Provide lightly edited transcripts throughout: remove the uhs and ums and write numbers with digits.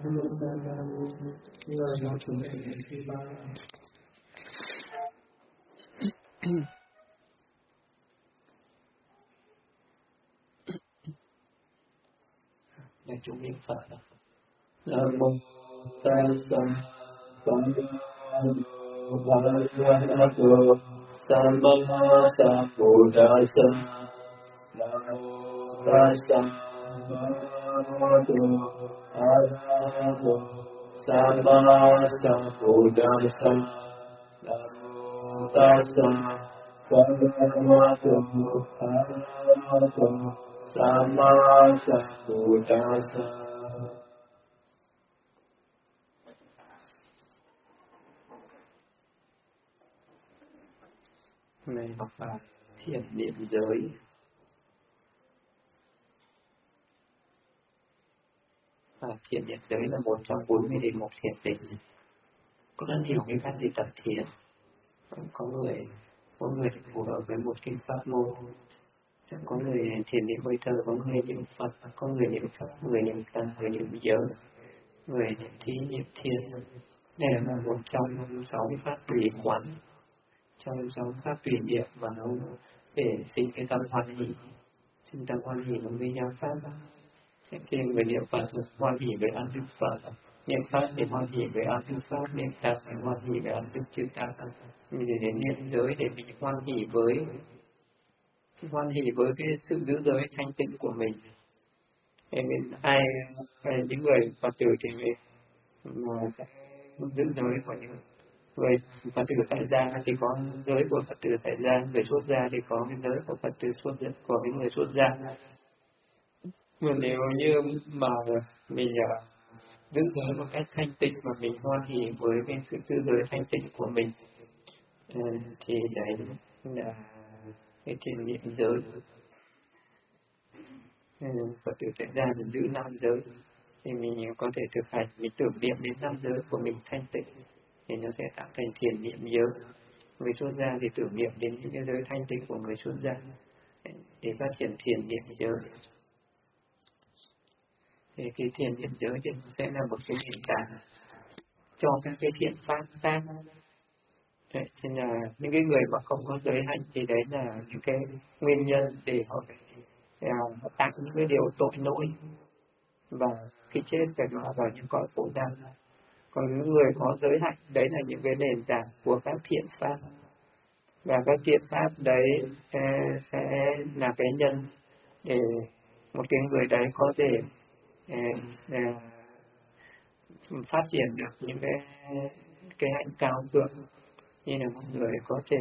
Để chúng niệm Phật. Nam mô Tassa Bhagavato Samma Sambuddhassa. Nam mô Tassa Bhagavato Arahato Samma Sambuddhassa. Nam mô Tassa Bhagavato Arahato Samma Sambuddhassa. Này học pháp thiền niệm giới. Và thiền niệm giới là một trong 40 đề mục thiền định. Có rất nhiều cái cách đi tập thiền. Có người phù hợp với một kinh pháp môn. Có người thiền niệm hơi thở, có người niệm Phật, có người niệm Phật, người niệm Tăng, người niệm giới, người niệm thí, niệm thiên. Đây là một trong 6 cái pháp tùy quán, trong 6 pháp tùy niệm mà nó để sinh cái tâm hoan hỷ, sinh tâm hoan hỷ với nhau pháp. Khi người niệm Phật hoan hỷ với ăn đức Phật, niệm Pháp thì hoan hỷ với ăn đức Pháp, niệm Tăng thì hoan hỷ với ăn đức chư Tăng. Mình để niệm giới để mình hoan hỷ với cái sự giữ giới thanh tịnh của mình. Những người Phật tử thì mình giữ giới của những người Phật tử tại gia thì có giới của Phật tử tại gia, người xuất gia thì có cái giới của Phật tử của những người xuất gia. Mà nếu như mà mình giữ giới một cách thanh tịnh mà mình hoan hỷ với cái sự giữ giới thanh tịnh của mình, thì đấy là cái thiền niệm giới. Phật tử tại gia mình giữ 5 giới thì mình có thể thực hành, mình tưởng niệm đến 5 giới của mình thanh tịnh thì nó sẽ tạo thành thiền niệm giới. Người xuất gia thì tưởng niệm đến những cái giới thanh tịnh của người xuất gia để phát triển thiền niệm giới. Thì cái thiền niệm giới thì sẽ là một cái nền tảng cho các cái thiện pháp khác. Thế nên là những cái người mà không có giới hạnh thì đấy là những cái nguyên nhân để họ tạo những cái điều tội lỗi và khi chết phải đọa vào những cõi khổ đau. Còn những người có giới hạnh đấy là những cái nền tảng của các thiện pháp, và các thiện pháp đấy sẽ là cái nhân để một cái người đấy có thể phát triển được những cái hạnh cao thượng, như là một người có thể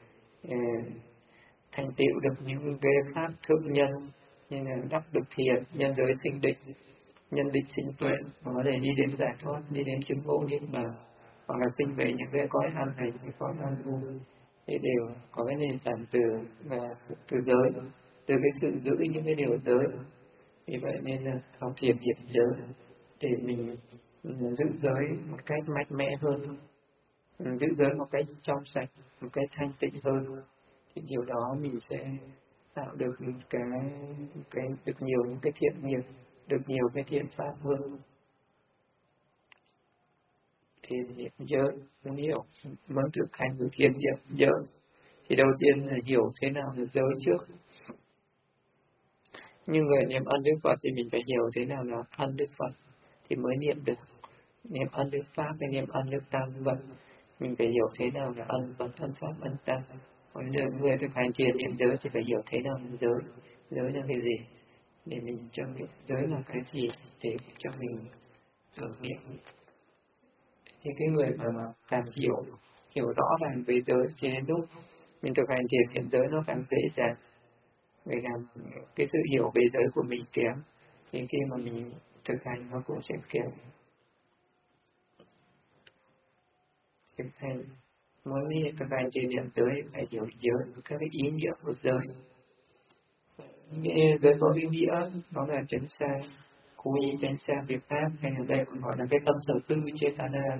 thành tựu được những cái pháp thượng nhân, như là đắc được thiền, nhân giới sinh định, nhân định sinh tuệ, có thể đi đến giải thoát, đi đến chứng ngộ niết bàn, hoặc là sinh về những cái cõi an lành, những cõi an vui, thì đều có cái nền tảng từ giới, từ cái sự giữ những cái điều giới. Vì vậy nên là học thiền niệm giới để mình giữ giới một cách mạnh mẽ hơn, giữ giới một cách trong sạch, một cách thanh tịnh hơn, thì điều đó mình sẽ tạo được được nhiều những cái thiện nghiệp, được nhiều cái thiện pháp hơn. Thiền niệm giới, muốn hiểu, muốn thực hành với thiền niệm giới thì đầu tiên là hiểu thế nào là giới trước. Như người niệm ân đức Phật thì mình phải hiểu thế nào là ân đức Phật thì mới niệm được. Niệm ân đức Pháp hay niệm ân đức Tăng vậy, mình phải hiểu thế nào là ân Phật, ân Pháp, ân Tăng. Còn người thực hành thiền niệm giới thì phải hiểu thế nào là giới, giới là cái gì để mình cho biết giới là cái gì để cho mình tưởng niệm. Thì cái người mà càng hiểu rõ ràng về giới thì đến lúc mình thực hành thiền niệm giới nó càng dễ dàng. Vì là cái sự hiểu về giới của mình kém thì khi mà mình thực hành nó cũng sẽ kém. Thực hành muốn thực hành thiền niệm giới phải hiểu giới, các cái ý nghĩa của giới. Giới có ý nghĩa đó là tránh xa, cố ý tránh xa việc pháp, hay ở đây còn gọi là cái tâm sở tư, Chetana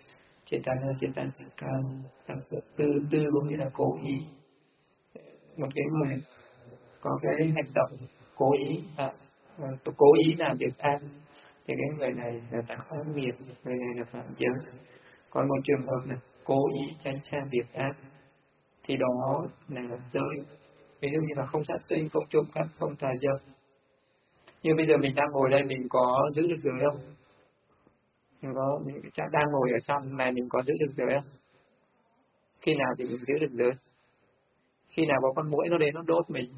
Sakam, tâm sở tư có nghĩa là cố ý. Một cái người có cái hành động cố ý làm việc ác thì cái người này là ta có nghiệp, người này là phạm giới. Còn một trường hợp là cố ý tránh xa việc ác thì đó là giới. Ví dụ như là không sát sinh, không trộm cắp, không tà dâm. Nhưng bây giờ mình đang ngồi đây, mình có giữ được giới không? Mình đang ngồi ở trong này, mình có giữ được giới không? Khi nào thì mình giữ được giới? Khi nào có con muỗi nó đến nó đốt mình.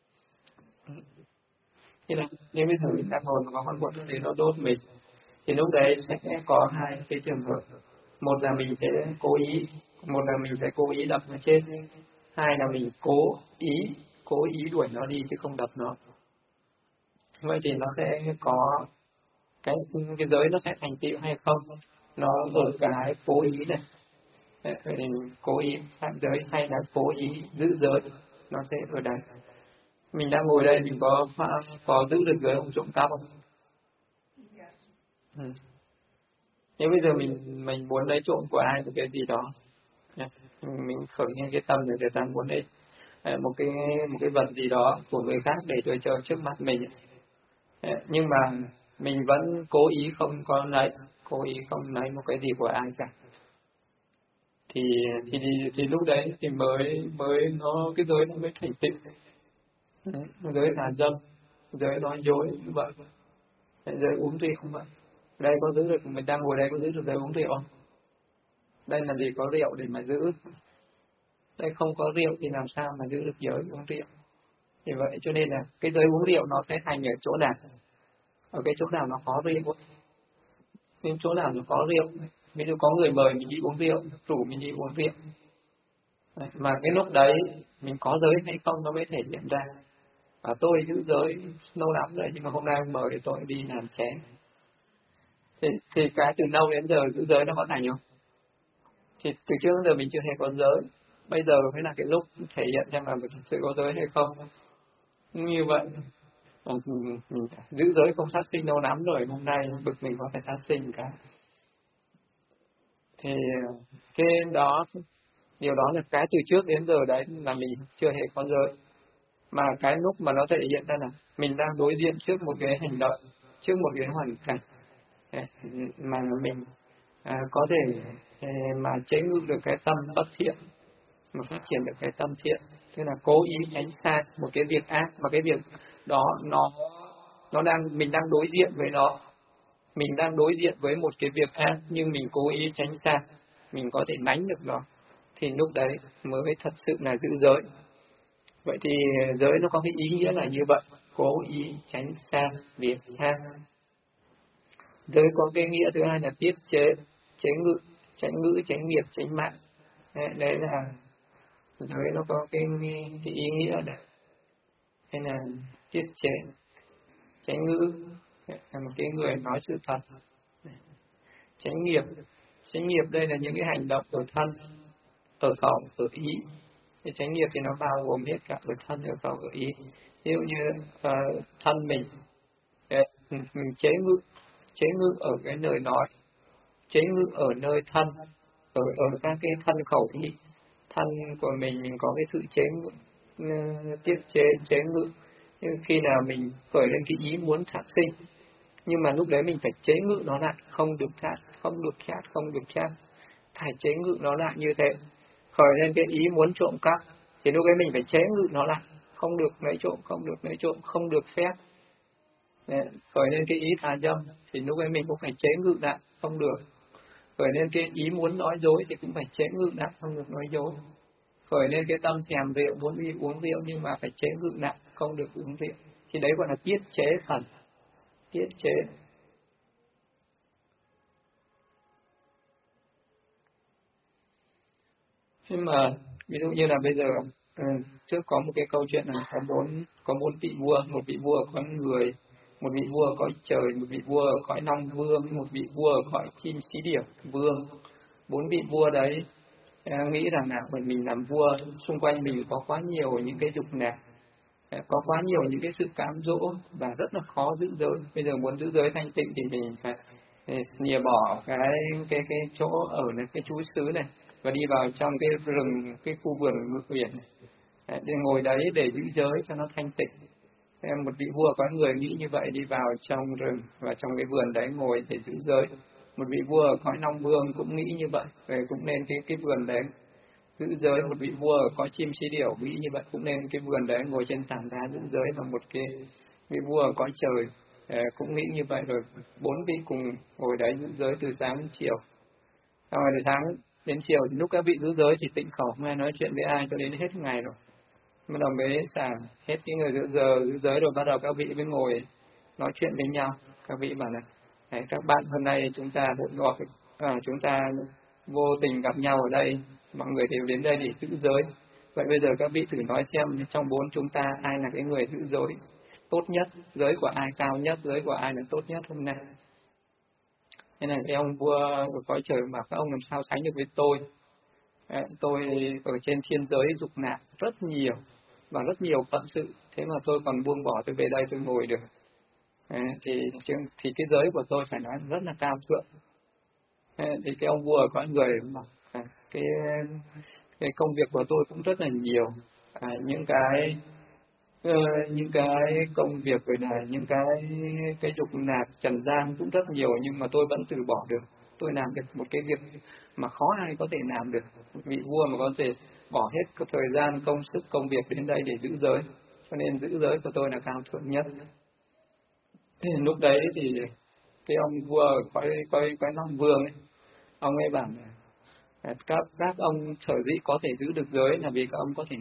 Như bây giờ mình đang ngồi mà có con muỗi nó đến nó đốt mình, thì lúc đấy sẽ có hai cái trường hợp. Một là mình sẽ cố ý đập nó chết. Hai là mình cố ý đuổi nó đi chứ không đập nó. Vậy thì nó sẽ có cái giới nó sẽ thành tựu hay không? Nó ở cái cố ý này. Vậy thì cố ý phạm giới hay là cố ý giữ giới, nó sẽ ở đây. Mình đang ngồi đây, mình có giữ được giới không, trộm cắp không? Nếu bây giờ mình muốn lấy trộm của ai một cái gì đó, mình khởi lên cái tâm để ta muốn lấy một cái vật gì đó của người khác để tôi chờ trước mặt mình, nhưng mà mình vẫn cố ý không lấy một cái gì của ai cả, thì lúc đấy thì mới nó cái giới nó mới thành tựu. Giới tà dâm, giới nói dối như vậy, giới uống rượu không vậy. Đây có giữ được, mình đang ngồi đây có giữ được giới uống rượu không? Đây là gì có rượu để mà giữ? Đây không có rượu thì làm sao mà giữ được giới uống rượu? Thì vậy cho nên là cái giới uống rượu nó sẽ thành ở chỗ nào? Ở cái chỗ nào nó có rượu. Nên chỗ nào nó có rượu, ví dụ có người mời mình đi uống rượu, rủ mình đi uống rượu, mà cái lúc đấy mình có giới hay không nó mới thể hiện ra. Và tôi giữ giới lâu lắm rồi, nhưng mà hôm nay ông mời tôi đi làm chén. Thì cái từ lâu đến giờ giữ giới nó có thành không? Thì từ trước đến giờ mình chưa hề có giới. Bây giờ mới là cái lúc thể hiện xem là mình thực sự có giới hay không. Như vậy, mình giữ giới không sát sinh lâu lắm rồi, hôm nay bực mình có phải sát sinh cả. Thì cái đó, điều đó là cái từ trước đến giờ đấy là mình chưa hề có giới. Mà cái lúc mà nó thể hiện ra là mình đang đối diện trước một cái hành động, trước một cái hoàn cảnh mà mình có thể mà chế ngự được cái tâm bất thiện, mà phát triển được cái tâm thiện, tức là cố ý tránh xa một cái việc ác, mà cái việc đó mình đang đối diện với nó, mình đang đối diện với một cái việc ác nhưng mình cố ý tránh xa, mình có thể tránh được nó, thì lúc đấy mới thật sự là giữ giới. Vậy thì giới nó có cái ý nghĩa là như vậy, cố ý tránh xa việc ác. Giới có cái nghĩa thứ hai là tiết chế, chế ngự, tránh nghiệp, tránh mạng. Đấy là giới nó có cái ý nghĩa này. Hay là tiết chế, tránh ngữ là một cái người nói sự thật. Tránh nghiệp đây là những cái hành động ở thân, ở khẩu, ở ý. Thì tránh nghiệp thì nó bao gồm hết cả ở thân, ở khẩu, ở ý. Ví dụ như thân mình chế ngự ở cái lời nói, chế ngự ở nơi thân, ở các cái thân khẩu ý. Thân của mình có cái sự chế ngự, tiết chế, chế ngự. Nhưng khi nào mình khởi lên cái ý muốn sát sinh, nhưng mà lúc đấy mình phải chế ngự nó lại, không được khát, phải chế ngự nó lại như thế. Khởi lên cái ý muốn trộm cắp, thì lúc đấy mình phải chế ngự nó lại, không được lấy trộm, không được phép. Khởi lên cái ý tà dâm, thì lúc ấy mình cũng phải chế ngự lại, không được. Khởi lên cái ý muốn nói dối thì cũng phải chế ngự lại, không được nói dối. Khởi lên cái tâm thèm rượu, muốn đi uống rượu nhưng mà phải chế ngự lại, không được uống rượu. Thì đấy gọi là tiết chế thần, tiết chế. Nhưng mà ví dụ như là bây giờ trước có một cái câu chuyện là có bốn vị vua, một vị vua ở cõi người, một vị vua ở cõi trời, một vị vua ở cõi long vương, một vị vua ở cõi chim xí điểu vương. Bốn vị vua đấy nghĩ rằng là bởi mình làm vua, xung quanh mình có quá nhiều những cái dục lạc, có quá nhiều những cái sự cám dỗ và rất là khó giữ giới. Bây giờ muốn giữ giới thanh tịnh thì mình phải lìa bỏ cái chỗ ở này, cái chú xứ này, và đi vào trong cái rừng, cái khu vườn ngự uyển, để ngồi đấy để giữ giới cho nó thanh tịnh. Em một vị vua có người nghĩ như vậy, đi vào trong rừng và trong cái vườn đấy ngồi để giữ giới. Một vị vua ở cõi Long Vương cũng nghĩ như vậy, về cũng nên cái vườn đấy giữ giới. Một vị vua ở cõi chim chí điểu nghĩ như vậy, cũng nên cái vườn đấy ngồi trên tảng đá giữ giới. Và một cái vị vua ở cõi trời cũng nghĩ như vậy, rồi 4 vị cùng ngồi đấy giữ giới từ sáng đến chiều. Xong rồi từ sáng đến chiều thì lúc các vị giữ giới chỉ tịnh khẩu, không ai nói chuyện với ai cho đến hết ngày rồi. Bắt đầu mới xả hết cái người giữ giới rồi, bắt đầu các vị mới ngồi nói chuyện với nhau. Các vị bảo là đấy, các bạn hôm nay chúng ta chúng ta vô tình gặp nhau ở đây, mọi người đều đến đây để giữ giới. Vậy bây giờ các vị thử nói xem trong 4 chúng ta ai là cái người giữ giới tốt nhất, giới của ai cao nhất, giới của ai là tốt nhất hôm nay. Thế này cái ông vua của cõi trời bảo các ông làm sao sánh được với tôi. Tôi ở trên thiên giới dục nạn rất nhiều và rất nhiều phận sự, thế mà tôi còn buông bỏ, tôi về đây tôi ngồi được. Thì cái giới của tôi phải nói rất là cao thượng. Thì cái ông vua ở cõi người bảo cái cái công việc của tôi cũng rất là nhiều, những cái công việc rồi là những cái dục lạc trần gian cũng rất nhiều, nhưng mà tôi vẫn từ bỏ được. Tôi làm được một cái việc mà khó ai có thể làm được. Vị vua mà có thể bỏ hết cái thời gian công sức công việc đến đây để giữ giới, cho nên giữ giới của tôi là cao thượng nhất. Thế lúc đấy thì cái ông vua coi Long Vương ấy, ông ấy bảo là các ông sở dĩ có thể giữ được giới là vì các ông có thể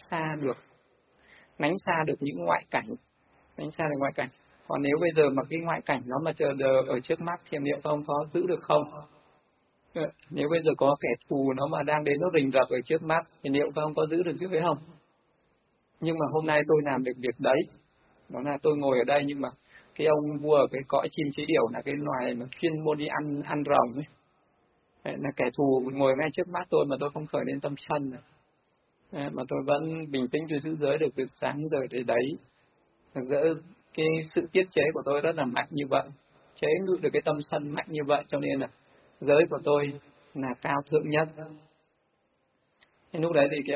nánh xa được những ngoại cảnh, nánh xa được ngoại cảnh. Còn nếu bây giờ mà cái ngoại cảnh nó mà chờ đợi ở trước mắt thì liệu các ông có giữ được không? Nếu bây giờ có kẻ thù nó mà đang đến nó rình rập ở trước mắt thì liệu các ông có giữ được giới không? Nhưng mà hôm nay tôi làm được việc đấy, đó là tôi ngồi ở đây, nhưng mà cái ông vua ở cái cõi chim chí điểu là cái loài mà chuyên môn đi ăn rồng ấy. Đấy, là kẻ thù ngồi ngay trước mắt tôi mà tôi không khởi lên tâm sân này. Đấy, mà tôi vẫn bình tĩnh tôi giữ giới được từ sáng giờ tới đấy. Giữa cái sự tiết chế của tôi rất là mạnh như vậy, chế ngự được cái tâm sân mạnh như vậy, cho nên là giới của tôi là cao thượng nhất. Thế lúc đấy thì cái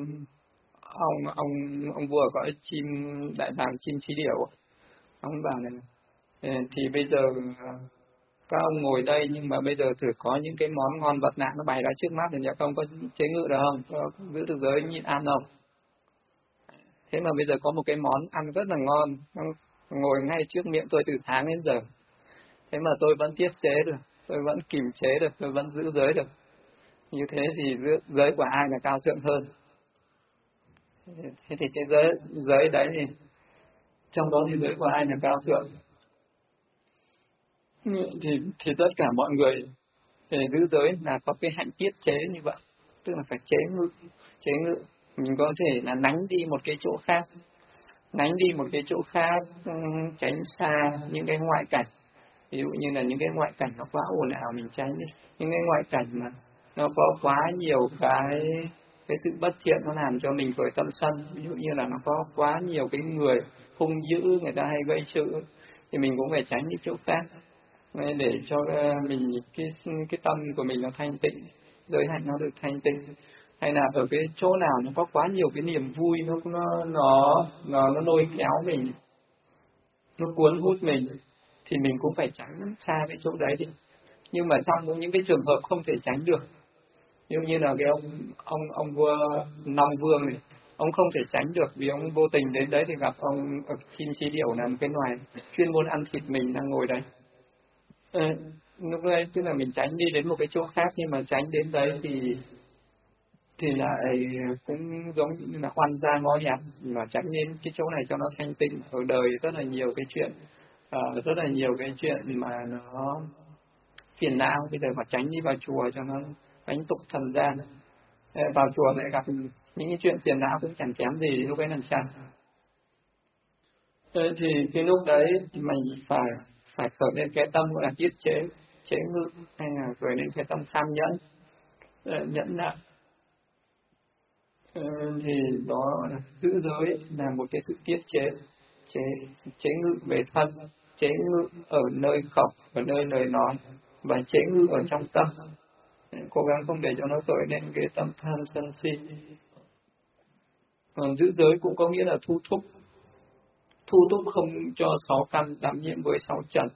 ông vua có chim đại bàng chim chí điểu, ông bảo này thì bây giờ các ông ngồi đây, nhưng mà bây giờ thử có những cái món ngon vật lạ nó bày ra trước mắt thì các ông có chế ngự được không, có giữ được giới nhịn ăn không? Thế mà bây giờ có một cái món ăn rất là ngon, nó ngồi ngay trước miệng tôi từ sáng đến giờ, thế mà tôi vẫn tiết chế được, tôi vẫn kiềm chế được, tôi vẫn giữ giới được. Như thế thì giới của ai là cao thượng hơn? Thế thì cái giới đấy thì trong đó thì giới của ai là cao thượng? Thì tất cả mọi người để giữ giới là có cái hạnh tiết chế như vậy, tức là phải chế ngự. Mình có thể là nánh đi một cái chỗ khác, tránh xa những cái ngoại cảnh. Ví dụ như là những cái ngoại cảnh nó quá ồn ào mình tránh đi. Những cái ngoại cảnh mà nó có quá nhiều cái sự bất thiện nó làm cho mình khởi tâm sân. Ví dụ như là nó có quá nhiều cái người hung dữ, người ta hay gây sự, thì mình cũng phải tránh những chỗ khác để cho mình cái tâm của mình nó thanh tịnh, giới hạnh nó được thanh tịnh. Hay là ở cái chỗ nào nó có quá nhiều cái niềm vui, nó lôi kéo mình, nó cuốn hút mình, thì mình cũng phải tránh xa cái chỗ đấy đi. Nhưng mà trong những cái trường hợp không thể tránh được, như là cái ông vua Long Vương này, ông không thể tránh được vì ông vô tình đến đấy thì gặp ông chim chí điểu là một cái loài chuyên môn ăn thịt mình đang ngồi đây. Lúc đấy tức là mình tránh đi đến một cái chỗ khác, nhưng mà tránh đến đấy thì lại cũng giống như là oan gia ngõ nhặt, mà tránh đến cái chỗ này cho nó thanh tịnh. Ở đời rất là nhiều cái chuyện, mà nó phiền não. Bây giờ mà tránh đi vào chùa cho nó đánh tục thần gian, vào chùa lại gặp những cái chuyện phiền não cũng chẳng kém gì, lúc ấy làm sao? Thì cái lúc đấy thì mình phải khởi lên cái tâm gọi là tiết chế ngự, hay là khởi lên cái tâm tham nhẫn, nhẫn nại. Thì đó là giữ giới là một cái sự tiết chế ngự về thân, chế ngự ở nơi khẩu, ở nơi lời nói, và chế ngự ở trong tâm. Cố gắng không để cho nó khởi lên cái tâm tham sân si. Giữ giới cũng có nghĩa là thu thúc thu thúc không cho 6 căn đắm nhiễm với 6 trần.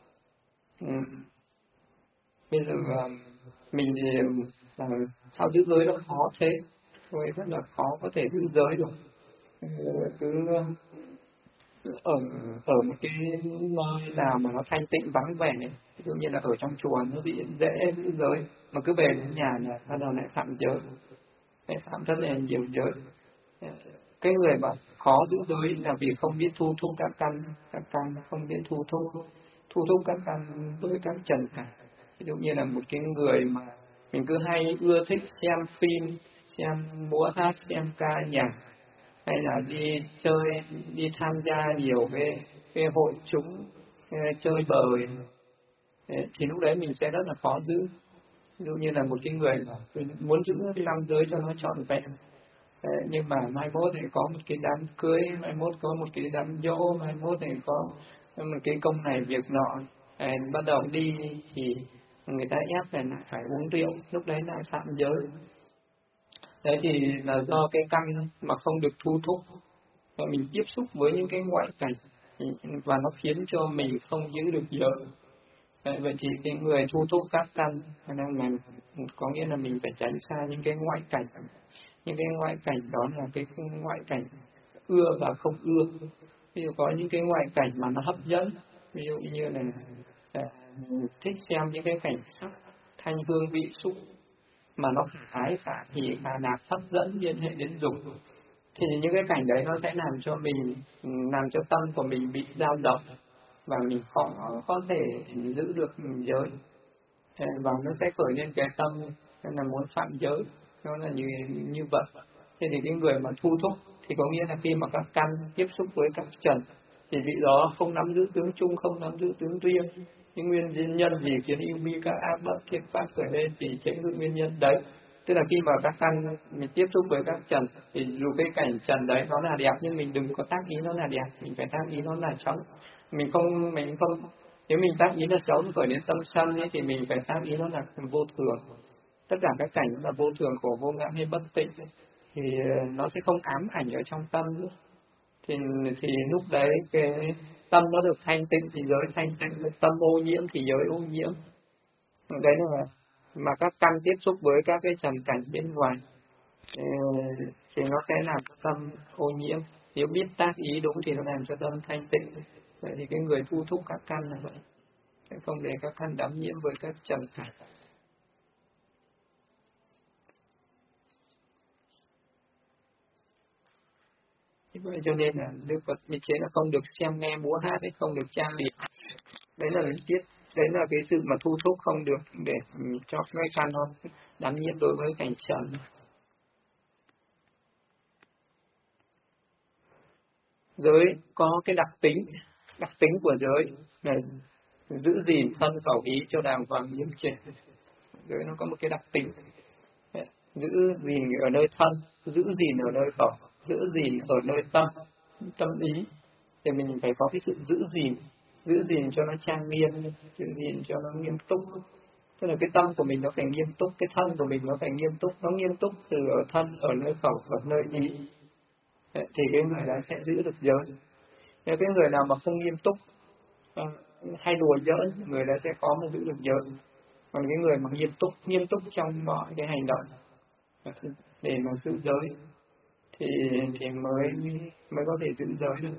Bây giờ mình thì sao giữ giới nó khó thế, thôi rất là khó có thể giữ giới được. Cứ ở ở một cái nơi nào mà nó thanh tịnh vắng vẻ, ví dụ như là ở trong chùa nó dễ giữ giới, mà cứ về đến nhà là bắt đầu lại phạm giới, lại phạm rất là nhiều giới. Cái người mà khó giữ giới là vì không biết thu thúc các căn không biết thu thúc các căn với các trần cả. Ví dụ như là một cái người mà mình cứ hay ưa thích xem phim, xem múa hát, xem ca nhạc, hay là đi chơi, đi tham gia nhiều cái hội chúng chơi bời, thì lúc đấy mình sẽ rất là khó giữ. Ví dụ như là một cái người mà muốn giữ cái năm giới cho nó trọn vẹn, nhưng mà mai mốt thì có một cái đám cưới, mai mốt có một cái đám giỗ, mai mốt thì có một cái công này việc nọ, bắt đầu đi thì người ta ép là phải uống rượu, lúc đấy lại phạm giới. Đấy thì là do cái căn mà không được thu thúc, và mình tiếp xúc với những cái ngoại cảnh và nó khiến cho mình không giữ được giới. Vậy thì cái người thu thúc các căn nên là có nghĩa là mình phải tránh xa những cái ngoại cảnh. Những cái ngoại cảnh đó là cái ngoại cảnh ưa và không ưa. Ví dụ có những cái ngoại cảnh mà nó hấp dẫn, ví dụ như là thích xem những cái cảnh sắc, thanh hương vị xúc mà nó ái khả hỉ khả lạc hấp dẫn liên hệ đến dục, thì những cái cảnh đấy nó sẽ làm cho mình, làm cho tâm của mình bị dao động và mình khó có thể giữ được giới, và nó sẽ khởi lên cái tâm nên là muốn phạm giới, nó là như vậy. Thế thì cái người mà thu thúc thì có nghĩa là khi mà các căn tiếp xúc với các trần thì vị đó không nắm giữ tướng chung, không nắm giữ tướng riêng. Những nguyên nhân gì khiến yêu bi các ác bất thiện pháp khởi lên thì chính là nguyên nhân đấy. Tức là khi mà các căn mình tiếp xúc với các trần thì dù cái cảnh trần đấy nó là đẹp nhưng mình đừng có tác ý nó là đẹp, mình phải tác ý nó là xấu. Mình không nếu mình tác ý là xấu khởi đến tâm sân ấy, thì mình phải tác ý nó là vô thường. Tất cả các cảnh là vô thường, khổ vô ngã hay bất tịnh thì nó sẽ không ám ảnh ở trong tâm nữa. Thì lúc đấy cái tâm nó được thanh tịnh thì giới thanh tịnh, tâm ô nhiễm thì giới ô nhiễm. Đấy là mà các căn tiếp xúc với các cái trần cảnh bên ngoài thì nó sẽ làm cho tâm ô nhiễm. Nếu biết tác ý đúng thì nó làm cho tâm thanh tịnh. Vậy thì cái người thu thúc các căn là vậy, không để các căn đắm nhiễm với các trần cảnh. Vậy cho nên là Đức Phật mới chế là không được xem nghe múa hát, ấy, không được trang điểm. Đấy là đấy là cái sự mà thu thúc không được để cho cái căn nó đắm nhiễm đối với cảnh trần. Giới có cái đặc tính của giới là giữ gìn thân khẩu ý cho đàng hoàng nghiêm chỉnh. Giới nó có một cái đặc tính giữ gìn ở nơi thân, giữ gìn ở nơi khẩu, giữ gìn ở nơi tâm ý, thì mình phải có cái sự giữ gìn cho nó trang nghiêm, giữ gìn cho nó nghiêm túc. Tức là cái tâm của mình nó phải nghiêm túc, cái thân của mình nó phải nghiêm túc, nó nghiêm túc từ ở thân, ở nơi khẩu, ở nơi ý, thì cái người đó sẽ giữ được giới. Nếu cái người nào mà không nghiêm túc hay đùa giỡn, người đó sẽ khó mà giữ được giới. Còn cái người mà nghiêm túc trong mọi cái hành động để mà giữ giới thì mới có thể giữ giới được.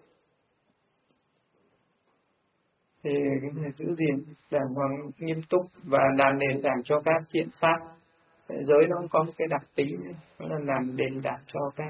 Thì cái người giữ gìn đàng hoàng nghiêm túc và làm nền tảng cho các thiện pháp. Giới nó có một cái đặc tính đó là làm nền tảng cho các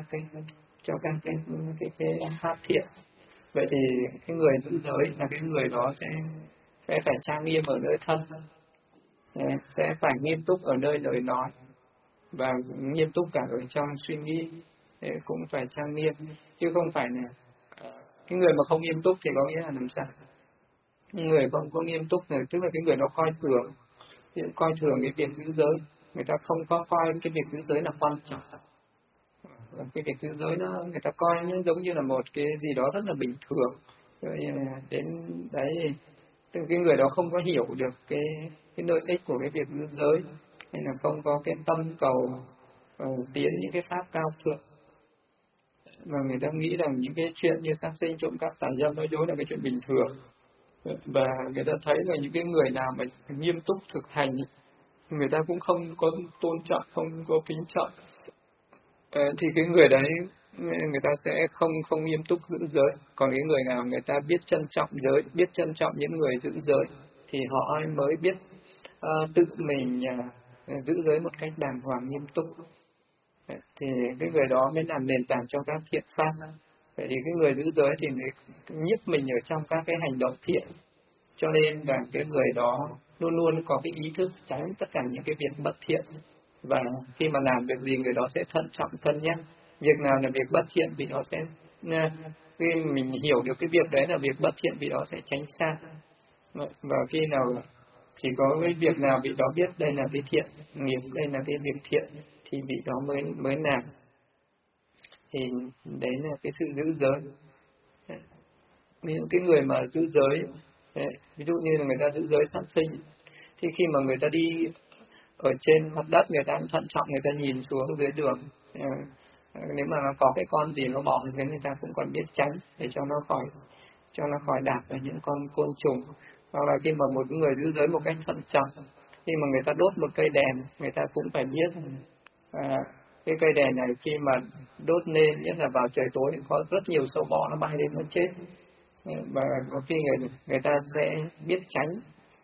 cái pháp thiện. Vậy thì cái người giữ giới là cái người đó sẽ phải trang nghiêm ở nơi thân, sẽ phải nghiêm túc ở nơi lời nói và nghiêm túc cả ở trong suy nghĩ, cũng phải trang nghiêm, chứ không phải là cái người mà không nghiêm túc thì có nghĩa là làm sao? Người không có nghiêm túc này, tức là cái người nó coi thường cái việc giữ giới, người ta không có coi cái việc giữ giới là quan trọng. Cái việc giữ giới người ta coi nó giống như là một cái gì đó rất là bình thường. Rồi đến đấy cái người đó không có hiểu được cái lợi ích của cái việc giữ giới, nên là không có cái tâm cầu tiến những cái pháp cao thượng. mà người ta nghĩ rằng những cái chuyện như sát sinh, trộm cắp, tà dâm, nói dối là cái chuyện bình thường. Và người ta thấy là những cái người nào mà nghiêm túc thực hành, người ta cũng không có tôn trọng, không có kính trọng, thì cái người đấy người ta sẽ không không nghiêm túc giữ giới. Còn cái người nào người ta biết trân trọng giới, biết trân trọng những người giữ giới, thì họ mới biết tự mình giữ giới một cách đàng hoàng nghiêm túc. Thì cái người đó mới làm nền tảng cho các thiện pháp. Vậy thì cái người giữ giới thì người nhíp mình ở trong các cái hành động thiện, cho nên là cái người đó luôn luôn có cái ý thức tránh tất cả những cái việc bất thiện. Và khi mà làm việc gì người đó sẽ thận trọng cân nhắc, việc nào là việc bất thiện vì đó sẽ, khi mình hiểu được cái việc đấy là việc bất thiện vì đó sẽ tránh xa. Và khi nào chỉ có cái việc nào vị đó biết đây là cái thiện nghiệp, đây là cái việc thiện, thì vị đó mới làm. Thì đấy là cái sự giữ giới. Những cái người mà giữ giới, ví dụ như là người ta giữ giới sát sinh, thì khi mà người ta đi ở trên mặt đất, người ta thận trọng, người ta nhìn xuống dưới đường, nếu mà nó có cái con gì nó bò thì người ta cũng còn biết tránh để cho nó khỏi đạp vào những con côn trùng. Hoặc là khi mà một người giữ giới một cách thận trọng, khi mà người ta đốt một cây đèn, người ta cũng phải biết cái cây đèn này khi mà đốt lên, nhất là vào trời tối, có rất nhiều sâu bọ nó bay lên nó chết. Và có khi người ta sẽ biết tránh.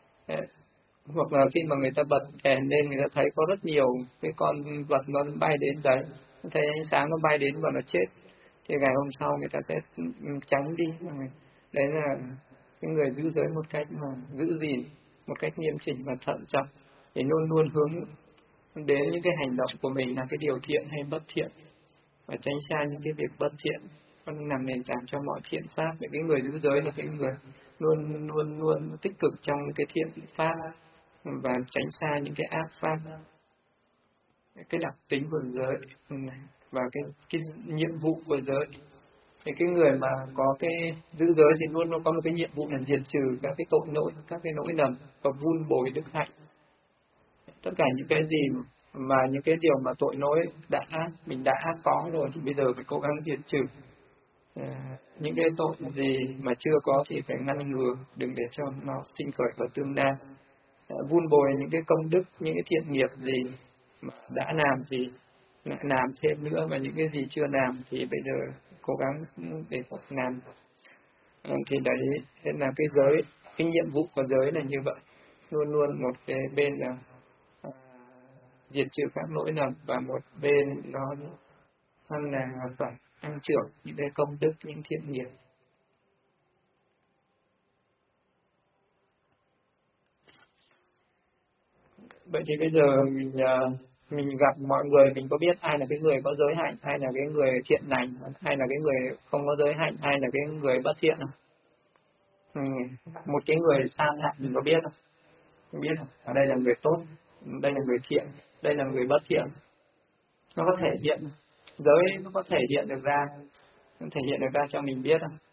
Hoặc là khi mà người ta bật đèn lên, người ta thấy có rất nhiều cái con vật nó bay đến đấy, thấy ánh sáng nó bay đến và nó chết, thì ngày hôm sau người ta sẽ tránh đi. Đấy là cái người giữ giới một cách mà giữ gìn một cách nghiêm chỉnh và thận trọng, để luôn luôn hướng đến những cái hành động của mình là cái điều thiện hay bất thiện, và tránh xa những cái việc bất thiện, còn làm nền tảng cho mọi thiện pháp. Để cái người giữ giới là cái người luôn luôn luôn tích cực trong cái thiện pháp và tránh xa những cái ác pháp. Cái đặc tính của giới và cái nhiệm vụ của giới, thì cái người mà có cái giữ giới thì luôn luôn có một cái nhiệm vụ là diệt trừ các cái tội lỗi, các cái lỗi lầm, và vun bồi đức hạnh. Tất cả những cái gì mà những cái điều mà tội lỗi mình đã có rồi thì bây giờ phải cố gắng diệt trừ. Những cái tội gì mà chưa có thì phải ngăn ngừa, đừng để cho nó sinh khởi ở tương lai. Vun bồi những cái công đức, những cái thiện nghiệp gì mà đã làm thì lại làm thêm nữa, và những cái gì chưa làm thì bây giờ cố gắng để làm. Thì đấy là cái giới, cái nhiệm vụ của giới là như vậy, luôn luôn một cái bên là diệt trừ các lỗi lầm, và một bên nó là phải tăng trưởng những cái công đức, những thiện nghiệp. Vậy thì bây giờ mình gặp mọi người, mình có biết ai là cái người có giới hạnh, ai là cái người thiện lành, ai là cái người không có giới hạnh, ai là cái người bất thiện không? Một cái người san hạnh mình có biết không? Không biết không? Ở đây là người tốt, đây là người thiện, đây là người bất thiện. Nó có thể hiện, giới nó có thể hiện được ra, nó thể hiện được ra cho mình biết không?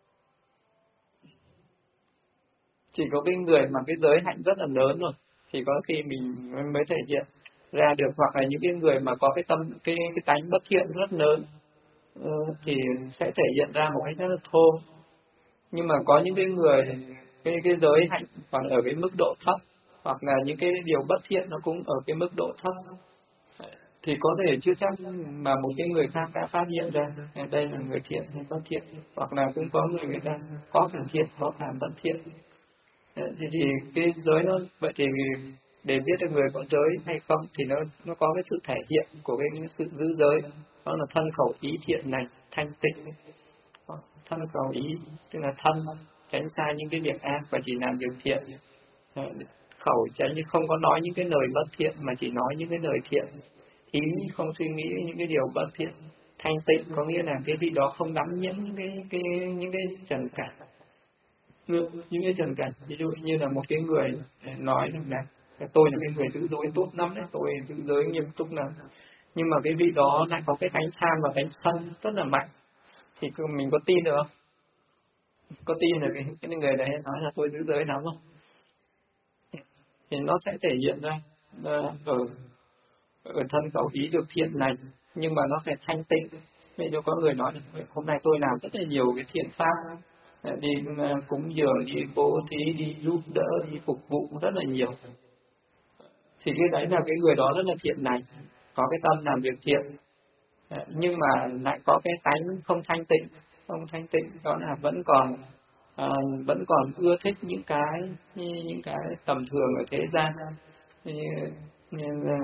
Chỉ có cái người mà cái giới hạnh rất là lớn rồi thì có khi mình mới thể hiện ra được, hoặc là những cái người mà có cái tâm, cái tánh bất thiện rất lớn thì sẽ thể hiện ra một cách rất là thô. Nhưng mà có những cái người cái giới hạnh còn ở cái mức độ thấp, hoặc là những cái điều bất thiện nó cũng ở cái mức độ thấp, thì có thể chưa chắc mà một cái người khác đã phát hiện ra đây là người thiện hay bất thiện, hoặc là cũng có người ta có cả thiện có cả bất thiện. Thì cái giới nó vậy, thì để biết được người có giới hay không thì nó có cái sự thể hiện của cái sự giữ giới, đó là thân khẩu ý thiện lành thanh tịnh. Thân khẩu ý tức là thân tránh xa những cái việc ác và chỉ làm việc thiện, khẩu tránh không có nói những cái lời bất thiện mà chỉ nói những cái lời thiện, ý không suy nghĩ những cái điều bất thiện. Thanh tịnh có nghĩa là cái vị đó không đắm nhiễm những cái trần cảnh. Những cái trần cảnh, ví dụ như là một cái người nói rằng là tôi là cái người giữ giới tốt lắm đấy, tôi giữ giới nghiêm túc lắm, nhưng mà cái vị đó lại có cái tánh tham và tánh sân rất là mạnh, thì mình có tin được không? Có tin được cái người đấy nói là tôi giữ giới lắm không? Thì nó sẽ thể hiện ra ở thân khẩu ý được thiện lành, nhưng mà nó phải thanh tịnh. Bây giờ có người nói là hôm nay tôi làm rất là nhiều cái thiện pháp, đi cúng dường, đi bố thí, đi giúp đỡ, đi phục vụ rất là nhiều. Thì cái đấy là cái người đó rất là thiện lành, có cái tâm làm việc thiện, nhưng mà lại có cái tánh không thanh tịnh. Không thanh tịnh đó là vẫn còn ưa thích những cái tầm thường ở thế gian, như, như là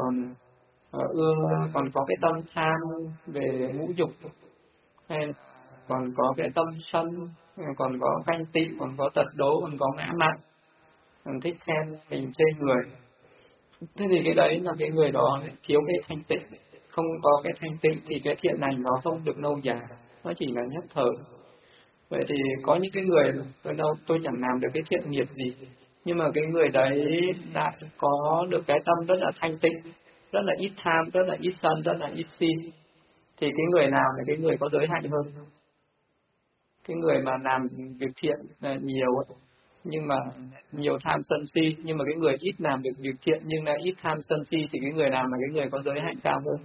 còn có cái tâm tham về ngũ dục, hay còn có cái tâm sân, còn có ganh tị, còn có tật đố, còn có ngã mạn, còn thích khen mình chê người. Thế thì cái đấy là cái người đó thiếu cái thanh tịnh. Không có cái thanh tịnh thì cái thiện lành nó không được lâu dài, nó chỉ là nhất thời. Vậy thì có những cái người tôi chẳng làm được cái thiện nghiệp gì, nhưng mà cái người đấy lại có được cái tâm rất là thanh tịnh, rất là ít tham, rất là ít sân, rất là ít si. Thì cái người nào là cái người có giới hạnh hơn? Cái người mà làm việc thiện là nhiều nhưng mà nhiều tham sân si, nhưng mà cái người ít làm được việc thiện nhưng lại ít tham sân si, thì cái người nào là cái người có giới hạnh cao hơn?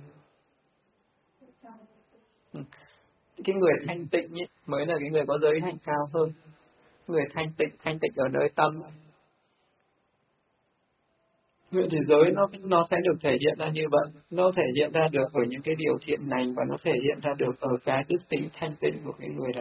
Cái người thanh tịnh ấy, mới là cái người có giới hạnh cao hơn. Người thanh tịnh ở nơi tâm. Vậy thì giới nó sẽ được thể hiện ra như vậy, nó thể hiện ra được ở những cái điều thiện lành, và nó thể hiện ra được ở cái đức tính thanh tịnh của cái người đó.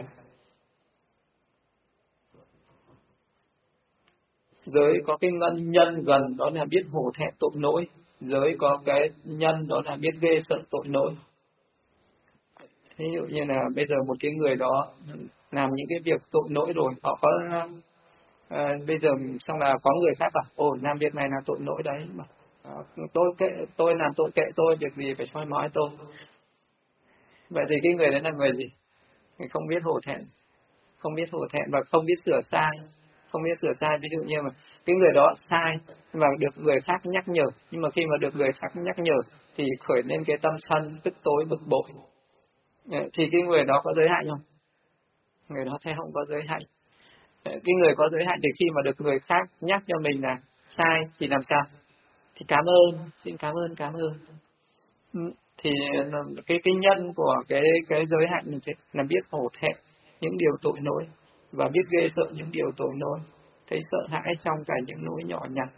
Giới có cái nhân gần, đó là biết hổ thẹn tội lỗi. Giới có cái nhân, đó là biết ghê sợ tội lỗi. Ví dụ như là bây giờ một cái người đó làm những cái việc tội lỗi rồi, họ có bây giờ xong là có người khác bảo ồ làm việc này là tội lỗi đấy mà, tôi làm tội kệ tôi, việc gì phải soi mói tôi. Vậy thì cái người đấy là người gì? Người không biết hổ thẹn, không biết hổ thẹn và không biết sửa sai. Không biết sửa sai, ví dụ như mà cái người đó sai và được người khác nhắc nhở, nhưng mà khi mà được người khác nhắc nhở thì khởi lên cái tâm sân, tức tối, bực bội, thì cái người đó có giới hạnh không? Người đó sẽ không có giới hạnh. Cái người có giới hạnh thì khi mà được người khác nhắc cho mình là sai thì làm sao? Thì cảm ơn, xin cảm ơn. Thì cái nhân của cái giới hạnh là biết hổ thẹn những điều tội lỗi và biết ghê sợ những điều tội lỗi, thấy sợ hãi trong cả những lỗi nhỏ nhặt.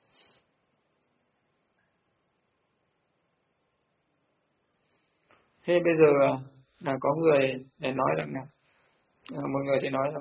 Thế bây giờ là có người để nói rằng là một người thì nói rằng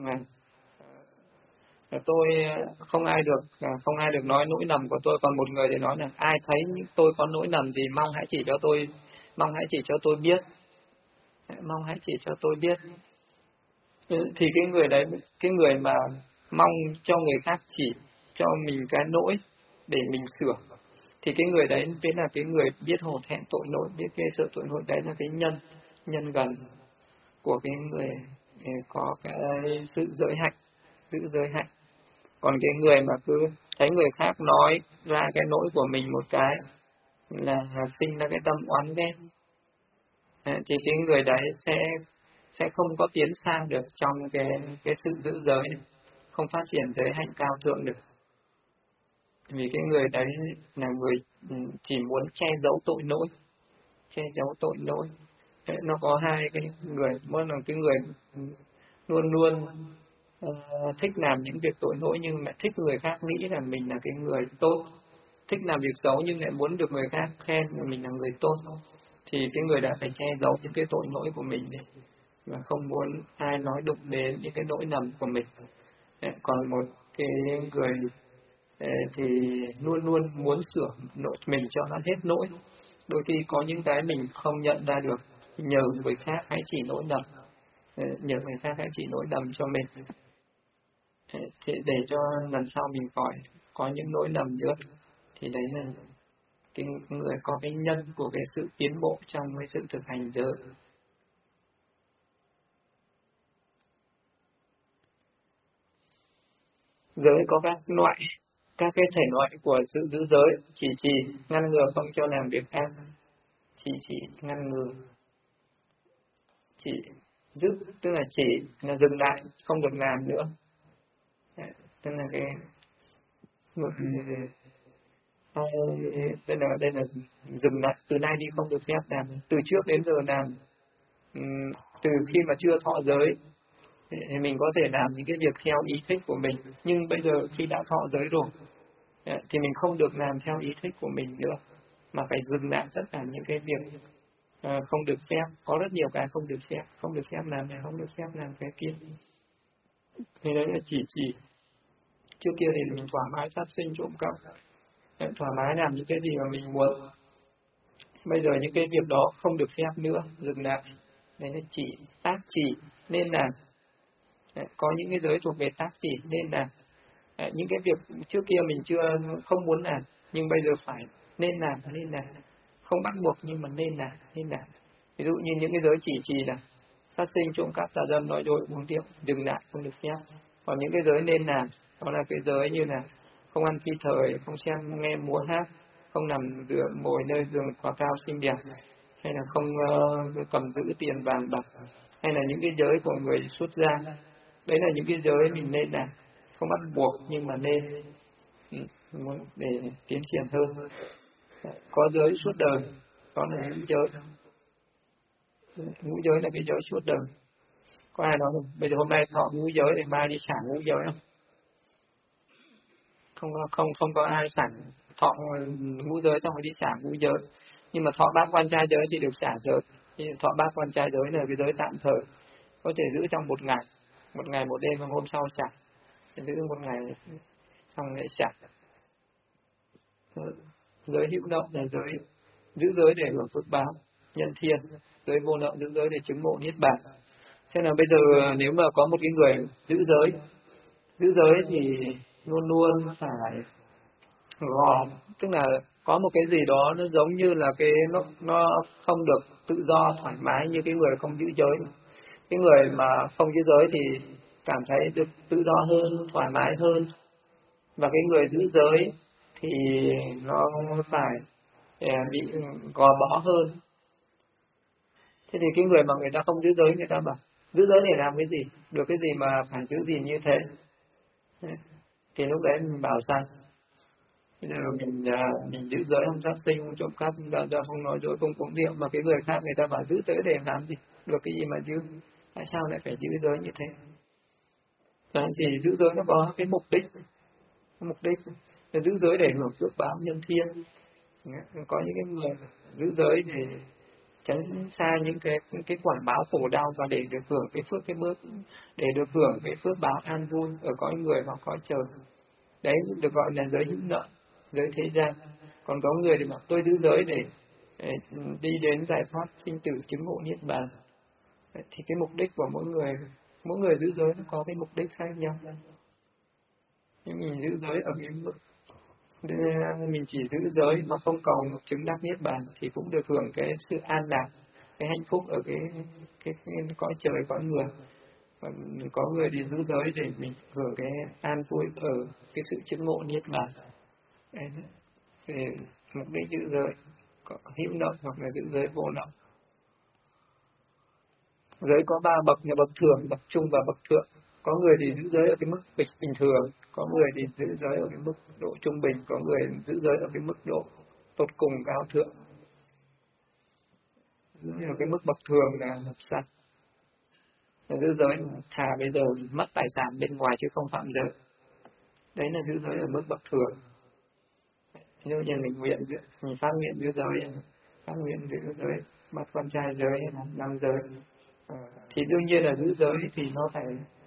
là tôi không ai được nói nỗi lầm của tôi, còn một người thì nói là ai thấy tôi có nỗi lầm thì mong hãy chỉ cho tôi biết, mong hãy chỉ cho tôi biết. Thì cái người đấy, cái người mà mong cho người khác chỉ cho mình cái lỗi để mình sửa, thì cái người đấy chính là cái người biết hổ thẹn tội lỗi, biết ghê sợ tội lỗi. Đấy là cái nhân gần của cái người có cái sự giới hạnh, giữ giới hạnh. Còn cái người mà cứ thấy người khác nói ra cái lỗi của mình một cái là sinh ra cái tâm oán ghét, thì cái người đấy sẽ không có tiến sang được trong cái sự giữ giới này, không phát triển tới hạnh cao thượng được. Vì cái người đấy là người chỉ muốn che giấu tội lỗi, che giấu tội lỗi. Nó có hai cái người, một là cái người luôn luôn thích làm những việc tội lỗi nhưng lại thích người khác nghĩ là mình là cái người tốt, thích làm việc xấu nhưng lại muốn được người khác khen là mình là người tốt, thì cái người đã phải che giấu những cái tội lỗi của mình đi, và không muốn ai nói đụng đến những cái lỗi lầm của mình. Còn một cái người thì luôn luôn muốn sửa lỗi mình cho nó hết lỗi. Đôi khi có những cái mình không nhận ra được, nhờ người khác hãy chỉ lỗi lầm, nhờ người khác hãy chỉ lỗi lầm cho mình, thì để cho lần sau mình khỏi có những lỗi lầm nữa. Thì đấy là cái người có cái nhân của cái sự tiến bộ trong cái sự thực hành giới. Giới có các loại, các cái thể loại của sự giữ giới: chỉ ngăn ngừa không cho làm việc ác, chỉ ngăn ngừa, chỉ giữ tức là chỉ là dừng lại, không được làm nữa. Tức là cái đây là dừng lại, từ nay đi không được phép làm, từ trước đến giờ làm từ khi mà chưa thọ giới thì mình có thể làm những cái việc theo ý thích của mình, nhưng bây giờ khi đã thọ giới rồi thì mình không được làm theo ý thích của mình nữa, mà phải dừng lại tất cả những cái việc không được phép. Có rất nhiều cái không được phép làm này, không được phép làm cái kia. Thì đấy là chỉ trước kia thì mình thoải mái sát sinh trộm cắp, thoải mái làm những cái gì mà mình muốn. Bây giờ những cái việc đó không được phép nữa, dừng lại. Đấy là tác chỉ nên làm. Có những cái giới thuộc về tác chỉ nên làm. Những cái việc trước kia mình không muốn làm, nhưng bây giờ phải nên làm. Không bắt buộc nhưng mà nên làm. Ví dụ như những cái giới chỉ là sát sinh, trộm cắp, tà dâm, nói dối, uống rượu, dừng lại, không được phép. Còn những cái giới nên làm, đó là cái giới như là không ăn phi thời, không xem nghe múa hát, không nằm ngồi nơi giường quá cao xinh đẹp, hay là không cầm giữ tiền vàng bạc, hay là những cái giới của người xuất gia. Đấy là những cái giới mình nên làm, không bắt buộc nhưng mà nên, để tiến triển hơn. Có giới suốt đời, đó là những giới. Ngũ giới là cái giới suốt đời. Có ai nói không? Bây giờ hôm nay thọ ngũ giới thì mai đi xả ngũ giới không? Không có ai xả thọ ngũ giới xong rồi đi xả ngũ giới. Nhưng mà thọ bát quan trai giới thì được xả giới. Thọ bát quan trai giới là cái giới tạm thời, có thể giữ trong một ngày một đêm, và hôm sau xả, giữ một ngày xong lại xả. Giới hữu động là giới giữ giới để hưởng phước báo nhân thiên, giới vô động giữ giới để chứng ngộ niết bàn. Thế là bây giờ nếu mà có một cái người giữ giới thì luôn luôn phải gò, tức là có một cái gì đó nó giống như là nó không được tự do thoải mái như cái người không giữ giới. Cái người mà không giữ giới thì cảm thấy được tự do hơn, thoải mái hơn, và cái người giữ giới thì nó phải bị gò bó hơn. Thế thì cái người mà người ta không giữ giới, người ta bảo giữ giới để làm cái gì, được cái gì mà phải giữ gìn như thế. Thì lúc đấy mình bảo sao? Bây giờ mình giữ giới, không sát sinh, không trộm cắp, không nói dối, không uống rượu, mà cái người khác người ta bảo giữ giới để làm gì, được cái gì mà giữ, tại sao lại phải giữ giới như thế? Tại vì giữ giới nó có cái mục đích là giữ giới để hưởng phước báo nhân thiên. Có những cái người giữ giới để tránh xa những cái quả báo khổ đau, và để được hưởng để được hưởng cái phước báo an vui ở cõi người hoặc cõi trời. Đấy được gọi là giới hữu nợ, giới thế gian. Còn có người thì bảo tôi giữ giới để đi đến giải thoát sinh tử, chứng ngộ niết bàn. Thì cái mục đích của mỗi người giữ giới nó có cái mục đích khác nhau. Nhưng mình giữ giới ở cái mức mình chỉ giữ giới mà không cầu chứng đắc niết bàn thì cũng được hưởng cái sự an lạc, cái hạnh phúc ở cái cõi trời, cõi người. Và có người thì giữ giới để mình hưởng cái an vui ở cái sự chứng ngộ niết bàn. Thì mục đích giữ giới có hữu động hoặc là giữ giới vô động. Giới có 3 bậc là bậc thường, bậc trung và bậc thượng. Có người thì giữ giới ở cái mức bình thường, có người thì giữ giới ở cái mức độ trung bình, có người giữ giới ở cái mức độ tột cùng cao thượng. Ở cái mức bậc thường là hợp sạch. Giữ giới thà bây giờ mất tài sản bên ngoài chứ không phạm giới. Đấy là giữ giới ở mức bậc thường. Ví dụ như mình phát nguyện giữ giới, bắt con trai giới, 5 giới. Thì đương nhiên là giữ giới thì nó phải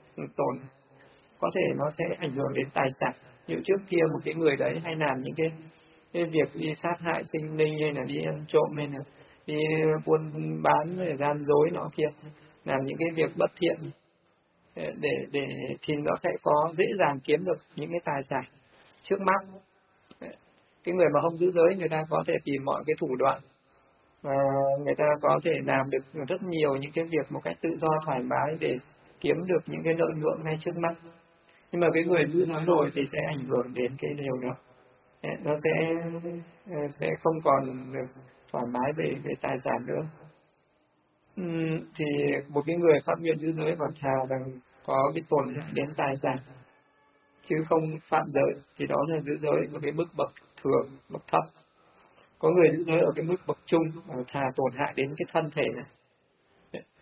có thể nó sẽ ảnh hưởng đến tài sản. Như trước kia một cái người đấy hay làm những cái việc đi sát hại sinh linh, hay là đi ăn trộm, hay là đi buôn bán, hay gian dối nọ kia, làm những cái việc bất thiện để thì nó sẽ có dễ dàng kiếm được những cái tài sản trước mắt. Cái người mà không giữ giới, người ta có thể tìm mọi cái thủ đoạn và người ta có thể làm được rất nhiều những cái việc một cách tự do thoải mái để kiếm được những cái lợi nhuận ngay trước mắt. Nhưng mà cái người giữ giới rồi thì sẽ ảnh hưởng đến cái điều đó, nó sẽ không còn được thoải mái về tài sản nữa. Thì một cái người phát nguyện giữ giới và thà rằng có cái tổn hại đến tài sản chứ không phạm giới, thì đó là giữ giới ở cái mức bậc thường, bậc thấp. Có người giữ giới ở cái mức bậc trung, thà tổn hại đến cái thân thể này,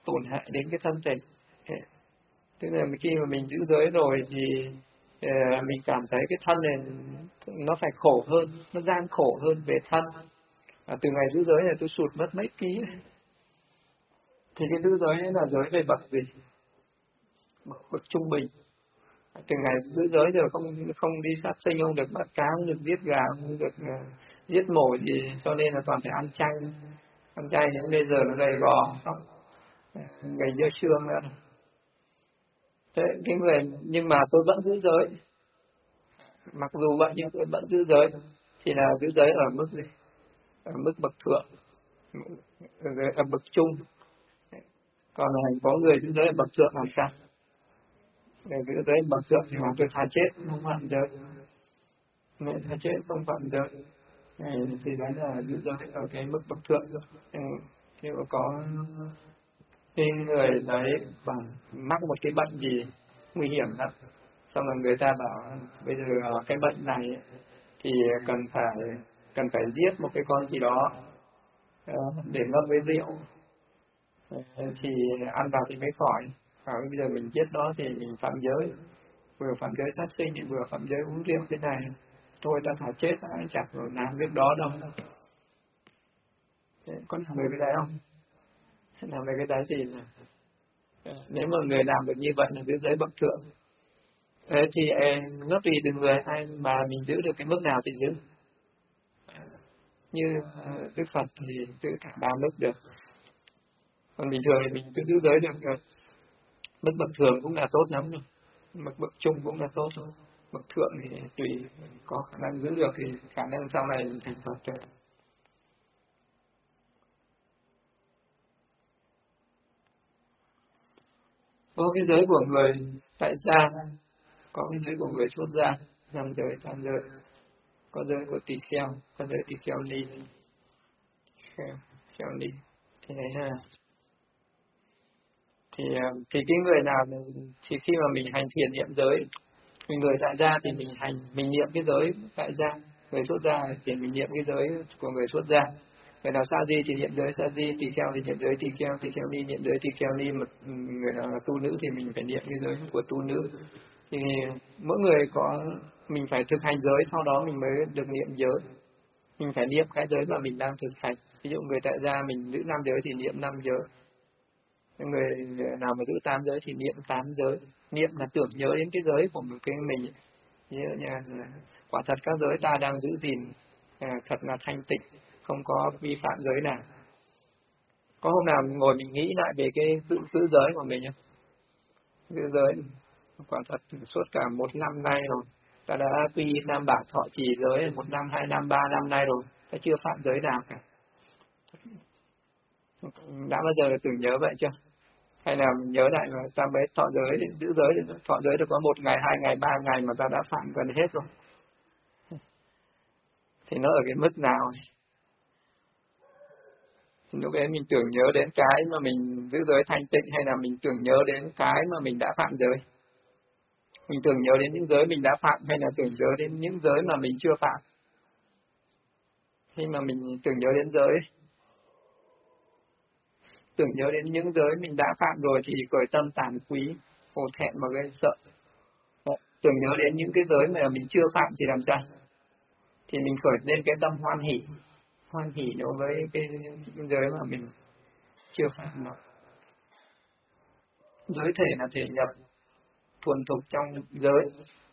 tổn hại đến cái thân thể. Tức là khi mà mình giữ giới rồi thì mình cảm thấy cái thân này nó phải khổ hơn, nó gian khổ hơn về thân. Từ ngày giữ giới này tôi sụt mất mấy ký. Thì cái giữ giới ấy là giới về bậc gì? Bậc trung bình. Từ ngày giữ giới rồi không đi sát sinh, không được bắt cá, không được giết gà, không được giết mổ gì, cho nên là toàn phải ăn chay. Ăn chay đến bây giờ nó gầy gò, gầy dơ xương nữa. Thế cái người, nhưng mà tôi vẫn giữ giới. Mặc dù vậy nhưng tôi vẫn giữ giới. Thì là giữ giới ở mức gì? Ở mức bậc thượng, ở bậc trung. Còn có người giữ giới ở bậc thượng làm sao? Để giữ giới bậc thượng thì mà tôi thà chết không phạm giới. Mẹ thà chết không phạm giới. Thì đấy là giữ giới ở cái mức bậc thượng rồi. Nếu có cái người đấy mắc một cái bệnh gì nguy hiểm lắm, xong rồi người ta bảo bây giờ cái bệnh này thì cần phải giết một cái con gì đó để ngâm với rượu thì ăn vào thì mới khỏi. Bây giờ mình giết đó thì mình phạm giới, vừa phạm giới sát sinh thì vừa phạm giới uống rượu thế này. Thôi ta thả chết, chẳng làm việc đó đâu. Có làm được cái đấy không? Làm được cái đấy gì là nếu mà người làm được như vậy là giữ giới bậc thượng. Thì nó tùy từng người, ai mà mình giữ được cái mức nào thì giữ. Như Đức Phật thì giữ cả 3 mức được. Còn bình thường thì mình cứ giữ giới được mức bậc thường cũng là tốt lắm rồi. Mức bậc trung cũng là tốt thôi. Bậc thượng thì tùy có khả năng giữ được thì khả năng sau này mình thành Phật rồi. Có cái giới của người tại gia, có cái giới của người xuất gia, 5 giới, 8 giới. Có giới của tỳ kheo, có giới tỳ kheo ni. Kheo ni. Thì đấy là thì cái người nào thì khi mà mình hành thiền niệm giới, người tại gia thì mình niệm cái giới tại gia, người xuất gia thì mình niệm cái giới của người xuất gia. Người nào sa di thì niệm giới sa di, tỳ kheo thì niệm giới tỳ kheo ni niệm giới tỳ kheo ni, một người nào là tu nữ thì mình phải niệm cái giới của tu nữ. Thì mỗi người mình phải thực hành giới, sau đó mình mới được niệm giới. Mình phải niệm cái giới mà mình đang thực hành. Ví dụ người tại gia mình giữ 5 giới thì niệm 5 giới. Người nào mà giữ 8 giới thì niệm 8 giới. Niệm là tưởng nhớ đến cái giới của cái mình. Như quả thật các giới ta đang giữ gìn thật là thanh tịnh, không có vi phạm giới nào. Có hôm nào ngồi mình nghĩ lại về cái giữ giới của mình không? Giữ giới quả thật suốt cả 1 năm nay rồi, ta đã quy Nam Bảo thọ trì giới 1 năm, 2 năm, 3 năm nay rồi, ta chưa phạm giới nào cả. Đã bao giờ từng nhớ vậy chưa? Hay là mình nhớ lại mà ta mới thọ giới, giữ giới, thọ giới được có 1 ngày, 2 ngày, 3 ngày mà ta đã phạm gần hết rồi. Thì nó ở cái mức nào? Thì lúc ấy mình tưởng nhớ đến cái mà mình giữ giới thanh tịnh, hay là mình tưởng nhớ đến cái mà mình đã phạm giới? Mình tưởng nhớ đến những giới mình đã phạm, hay là tưởng nhớ đến những giới mà mình chưa phạm? Khi mà mình tưởng nhớ đến giới, tưởng nhớ đến những giới mình đã phạm rồi thì khởi tâm tàn quý, hổ thẹn và gây sợ. Tưởng nhớ đến những cái giới mà mình chưa phạm thì làm sao? Thì mình khởi lên cái tâm hoan hỷ đối với cái giới mà mình chưa phạm nó. Giới thể là thể nhập thuần thục trong giới.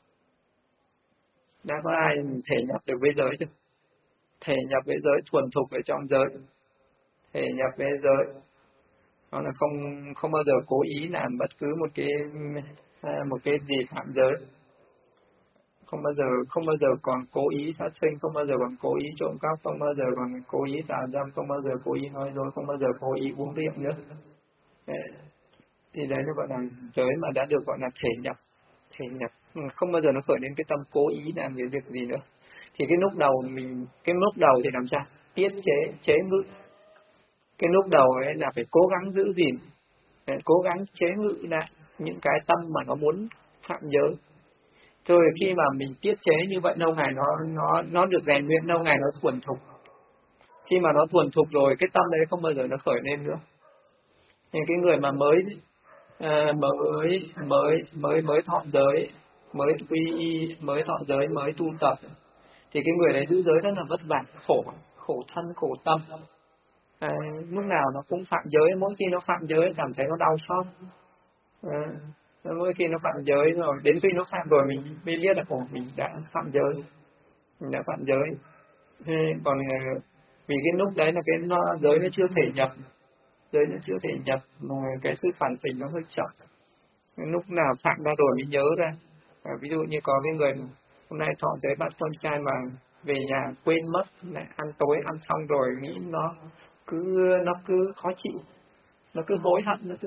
Đã có ai thể nhập được với giới chưa? Thể nhập với giới, thuần thục ở trong giới. Thể nhập với giới nó là không bao giờ cố ý làm bất cứ một cái gì phạm giới. Không bao giờ còn cố ý sát sinh, không bao giờ còn cố ý trộm cắp, không bao giờ còn cố ý tà dâm, không bao giờ cố ý nói dối, không bao giờ cố ý uống rượu nữa. Thì đấy nó gọi là giới mà đã được gọi là thể nhập. Không bao giờ nó khởi đến cái tâm cố ý làm cái việc gì nữa. Thì cái lúc đầu thì làm sao? Tiết chế ngự. Cái lúc đầu ấy là phải cố gắng giữ gìn, cố gắng chế ngự lại những cái tâm mà nó muốn phạm giới. Rồi khi mà mình tiết chế như vậy lâu ngày nó được rèn luyện, lâu ngày nó thuần thục. Khi mà nó thuần thục rồi, cái tâm đấy không bao giờ nó khởi lên nữa. Thì cái người mà mới thọ giới, mới quy y, mới thọ giới, mới tu tập, thì cái người đấy giữ giới rất là vất vả, khổ thân khổ tâm. Lúc nào nó cũng phạm giới, mỗi khi nó phạm giới cảm thấy nó đau xót. Mỗi khi nó phạm giới rồi, đến khi nó phạm rồi mình mới biết là mình đã phạm giới, còn vì cái lúc đấy là giới nó chưa thể nhập, mà cái sự phản tỉnh nó hơi chậm. Lúc nào phạm ra rồi mới nhớ ra. Ví dụ như có cái người hôm nay thọ giới bắt con trai mà về nhà quên mất, lại ăn tối ăn xong rồi nghĩ nó cứ khó chịu, nó cứ hối hận.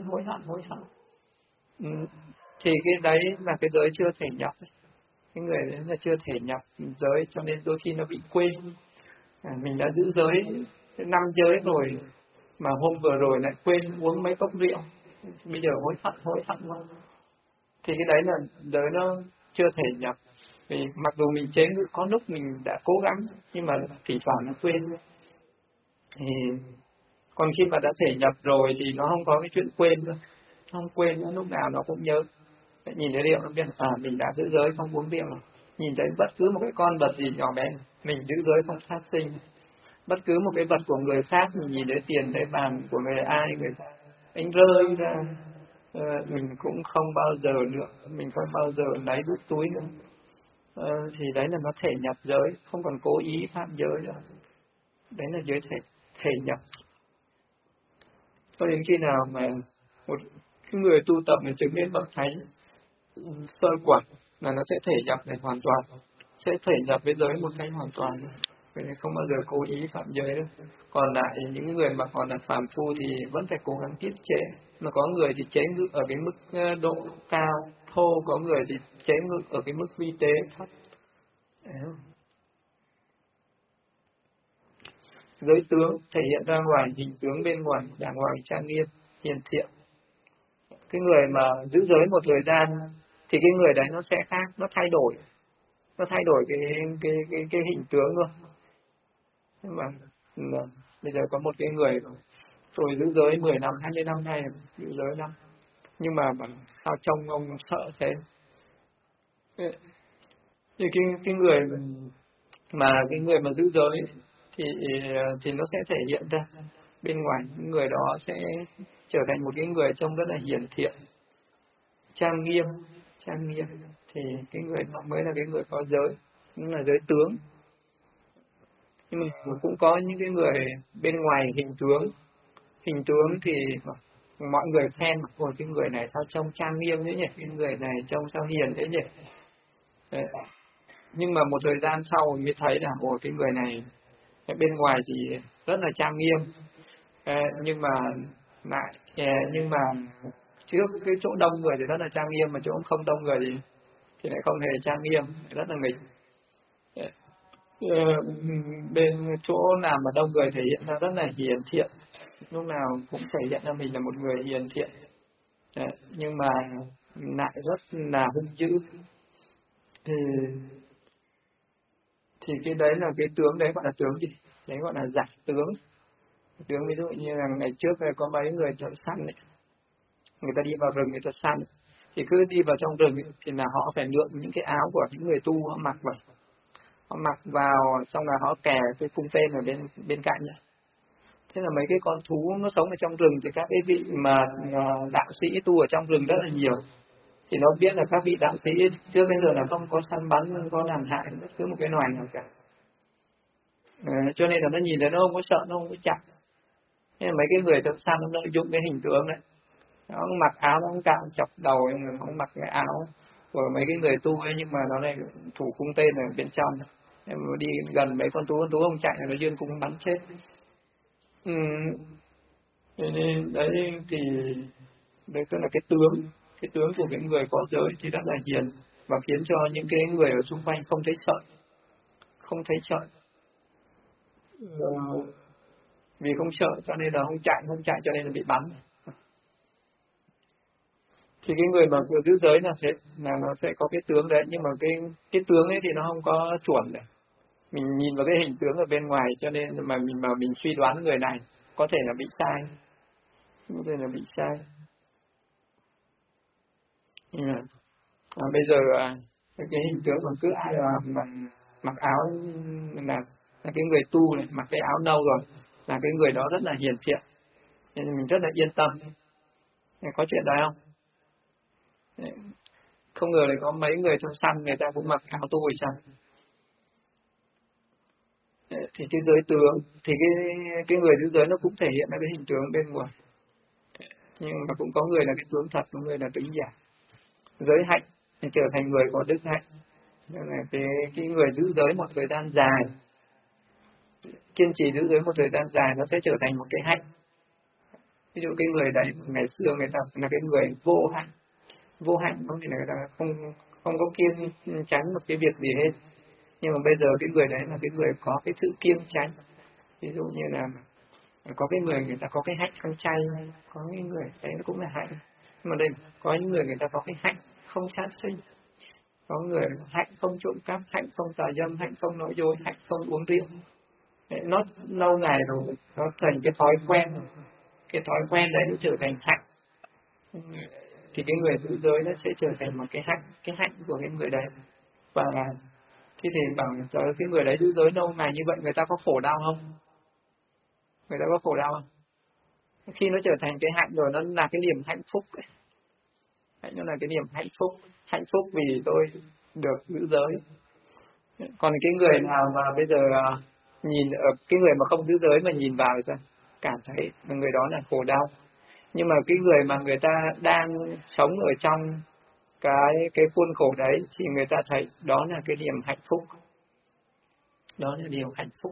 Thì cái đấy là cái giới chưa thể nhập, cái người đấy là chưa thể nhập giới, cho nên đôi khi nó bị quên. Mình đã giữ giới 5 giới rồi mà hôm vừa rồi lại quên uống mấy cốc rượu, bây giờ hối hận quá. Thì cái đấy là giới nó chưa thể nhập. Vì mặc dù mình chế ngự có lúc mình đã cố gắng, nhưng mà thỉnh thoảng nó quên. Thì còn khi mà đã thể nhập rồi thì nó không có cái chuyện quên nữa, không quên nữa, lúc nào nó cũng nhớ. Nhìn thấy rượu nó biết mình đã giữ giới không uống rượu. Nhìn thấy bất cứ một cái con vật gì nhỏ bé, mình giữ giới không sát sinh. Bất cứ một cái vật của người khác, mình nhìn thấy tiền, thấy vàng của người ta anh rơi ra, mình cũng không bao giờ nữa, mình không bao giờ lấy đút túi nữa. Thì đấy là nó thể nhập giới, không còn cố ý phạm giới nữa. Đấy là giới thể nhập. Cho đến khi nào mà một cái người tu tập mà chứng đến bậc thánh sơ quả là nó sẽ thể nhập này hoàn toàn, sẽ thể nhập với giới một cách hoàn toàn. Vậy nên không bao giờ cố ý phạm giới đâu. Còn lại những người mà còn là phàm phu thì vẫn phải cố gắng tiết chế. Mà có người thì chế ngự ở cái mức độ cao thô, có người thì chế ngự ở cái mức vi tế thấp. Giới tướng thể hiện ra ngoài hình tướng bên ngoài đàng hoàng trang nghiêm hiền thiện. Cái người mà giữ giới một thời gian thì cái người đấy nó sẽ khác, nó thay đổi cái hình tướng luôn. Nhưng mà bây giờ có một cái người rồi giữ giới 10 năm 20 năm nay giữ giới năm, nhưng mà sao trông ông sợ thế. Thì cái người mà giữ giới thì nó sẽ thể hiện ra bên ngoài, những người đó sẽ trở thành một cái người trông rất là hiền thiện, trang nghiêm. Thì cái người đó mới là cái người có giới, cũng là giới tướng. Nhưng mà cũng có những cái người bên ngoài hình tướng thì mọi người khen ôi cái người này sao trông trang nghiêm thế nhỉ, cái người này trông sao hiền thế nhỉ. Đấy. Nhưng mà một thời gian sau mới thấy là ôi cái người này bên ngoài thì rất là trang nghiêm, nhưng mà trước cái chỗ đông người thì rất là trang nghiêm, mà chỗ không đông người thì lại không hề trang nghiêm, rất là nghịch. Bên chỗ nào mà đông người thể hiện ra rất là hiền thiện, lúc nào cũng thể hiện ra mình là một người hiền thiện. Nhưng mà lại rất là hung dữ. Thì cái đấy là cái tướng đấy gọi là tướng gì? Đấy gọi là giả tướng. Tướng ví dụ như là ngày trước có mấy người thợ săn ấy, người ta đi vào rừng người ta săn, thì cứ đi vào trong rừng ấy, thì là họ phải lượm những cái áo của những người tu họ mặc vào, xong là họ kè cái cung tên ở bên cạnh này. Thế là mấy cái con thú nó sống ở trong rừng thì các cái vị mà đạo sĩ tu ở trong rừng rất là nhiều, thì nó biết là các vị đạo sĩ trước đến giờ là không có săn bắn, không có làm hại bất cứ một cái loài nào cả. Cho nên là nó nhìn thấy nó không có sợ, nó không có chặt. Thế là mấy cái người thợ săn nó lợi dụng cái hình tướng đấy, nó mặc áo nó cũng cạo chọc đầu, nó không mặc cái áo của mấy cái người tu ấy, nhưng mà nó lại thủ cung tên ở bên trong. Em đi gần mấy con thú không chạy, nó dương cung bắn chết. Nên đấy thì đấy tức là cái tướng của cái người có giới thì rất là hiền, và khiến cho những cái người ở xung quanh không thấy sợ. Vì không sợ cho nên là không chạy cho nên là bị bắn. Thì cái người mà vừa giữ giới là nó sẽ có cái tướng đấy, nhưng mà cái tướng ấy thì nó không có chuẩn đấy. Mình nhìn vào cái hình tướng ở bên ngoài cho nên mà mình suy đoán người này có thể là bị sai. có thể là bị sai. Bây giờ cái hình tướng còn cứ ai mà mặc áo là cái người tu này, mặc cái áo nâu rồi là cái người đó rất là hiền thiện, nên mình rất là yên tâm. Có chuyện đó không? Không ngờ là có mấy người trong săn người ta cũng mặc áo tu rồi sao? Thì cái giới tướng thì cái người giữ giới nó cũng thể hiện ra cái hình tướng bên ngoài, nhưng mà cũng có người là cái tướng thật, có người là tướng giả. Giới hạnh thì trở thành người có đức hạnh. Nên là cái người giữ giới một thời gian dài, kiên trì giữ giới một thời gian dài, nó sẽ trở thành một cái hạnh. Ví dụ cái người đấy ngày xưa người ta là cái người vô hạnh có nghĩa là người ta không có kiên tránh một cái việc gì hết. Nhưng mà bây giờ cái người đấy là cái người có cái sự kiên tránh. Ví dụ như là có cái người ta có cái hạnh không chay, có cái người đấy nó cũng là hạnh. Nhưng mà đây có những người ta có cái hạnh không sát sinh, có người hạnh không trộm cắp, hạnh không tà dâm, hạnh không nói dối, hạnh không uống rượu. Nó lâu ngày rồi nó thành cái thói quen rồi. Cái thói quen đấy nó trở thành hạnh, thì cái người giữ giới nó sẽ trở thành một cái hạnh của cái người đấy. Và thì bảo cho cái người đấy giữ giới lâu ngày như vậy người ta có khổ đau không? Người ta có khổ đau không? Khi nó trở thành cái hạnh rồi, nó là cái niềm hạnh phúc ấy. Nó là cái niềm hạnh phúc vì tôi được giữ giới. Còn cái người nào mà bây giờ nhìn ở cái người mà không giữ giới mà nhìn vào sao cảm thấy là người đó là khổ đau. Nhưng mà cái người mà người ta đang sống ở trong cái khuôn khổ đấy thì người ta thấy đó là cái niềm hạnh phúc, đó là điều hạnh phúc.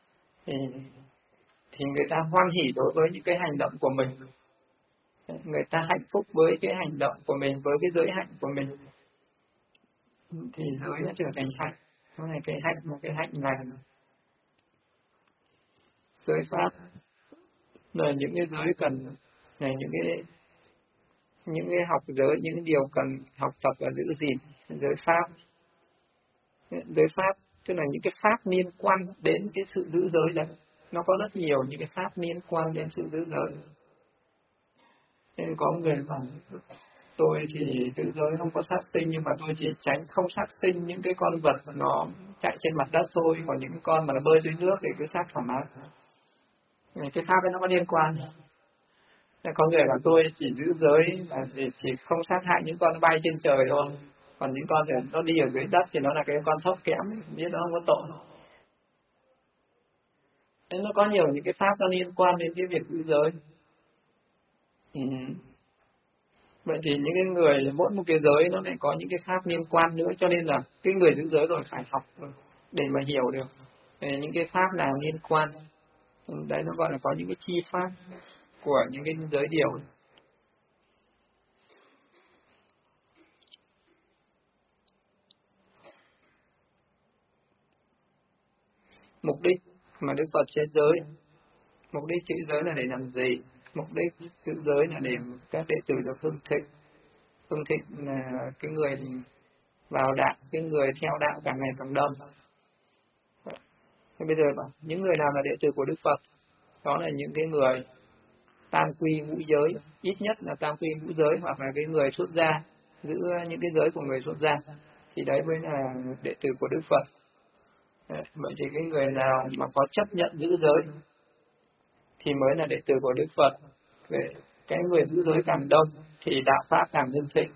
Thì người ta hoan hỉ đối với những cái hành động của mình, người ta hạnh phúc với cái hành động của mình, với cái giới hạnh của mình, thì giới nó trở thành hạnh. Đó là cái hạnh, một cái hạnh lành. Giới pháp là những cái giới cần, là những cái học giới, những cái điều cần học tập và giữ gìn. Giới pháp tức là những cái pháp liên quan đến cái sự giữ giới đấy. Nó có rất nhiều những cái pháp liên quan đến sự giữ giới. Nên có người bảo tôi thì giữ giới không có sát sinh, nhưng mà tôi chỉ tránh không sát sinh những cái con vật nó chạy trên mặt đất thôi, còn những con mà nó bơi dưới nước thì cứ sát thoải mái. Cái pháp ấy nó có liên quan. Có người bảo tôi chỉ giữ giới là chỉ không sát hại những con bay trên trời thôi, còn những con thì nó đi ở dưới đất thì nó là cái con thấp kém, biết nó không có tội. Nên nó có nhiều những cái pháp nó liên quan đến cái việc giữ giới. Vậy thì những cái người mỗi một cái giới nó lại có những cái pháp liên quan nữa, cho nên là cái người giữ giới rồi phải học để mà hiểu được những cái pháp nào liên quan. Đấy nó gọi là có những cái chi pháp của những cái giới điều. Mục đích mà Đức Phật chế giới, mục đích chữ giới là để làm gì? Mục đích chữ giới là để các đệ tử được hưng thịnh. Hưng thịnh là cái người vào đạo, cái người theo đạo càng ngày càng đông. Thế bây giờ bảo những người nào là đệ tử của Đức Phật, đó là những cái người tam quy ngũ giới, ít nhất là tam quy ngũ giới, hoặc là cái người xuất gia, giữ những cái giới của người xuất gia, thì đấy mới là đệ tử của Đức Phật. Vậy thì cái người nào mà có chấp nhận giữ giới thì mới là đệ tử của Đức Phật. Về cái người giữ giới càng đông thì đạo pháp càng hưng thịnh.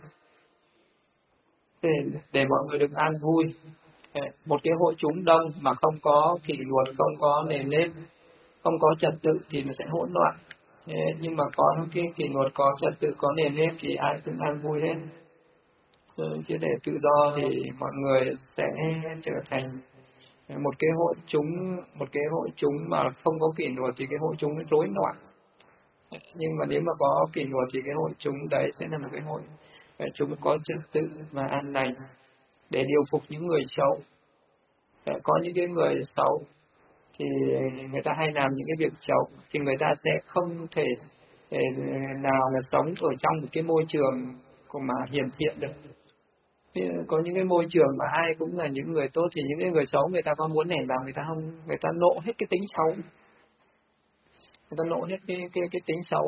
Để mọi người được an vui. Một cái hội chúng đông mà không có kỷ luật, không có nề nếp, không có trật tự thì nó sẽ hỗn loạn. Nhưng mà có cái kỷ luật, có trật tự, có nề nếp thì ai cũng an vui hết. Chứ để tự do thì mọi người sẽ trở thành một cái hội chúng mà không có kỷ luật thì cái hội chúng nó rối loạn. Nhưng mà nếu mà có kỷ luật thì cái hội chúng đấy sẽ là một cái hội chúng có trật tự và an lành để điều phục những người xấu. Có những cái người xấu thì người ta hay làm những cái việc xấu thì người ta sẽ không thể nào là sống ở trong một cái môi trường của mà hiển thiện được. Có những cái môi trường mà ai cũng là những người tốt thì những cái người xấu người ta có muốn nảy vào, người ta nộ hết cái tính xấu, người ta nộ hết cái tính xấu ấy.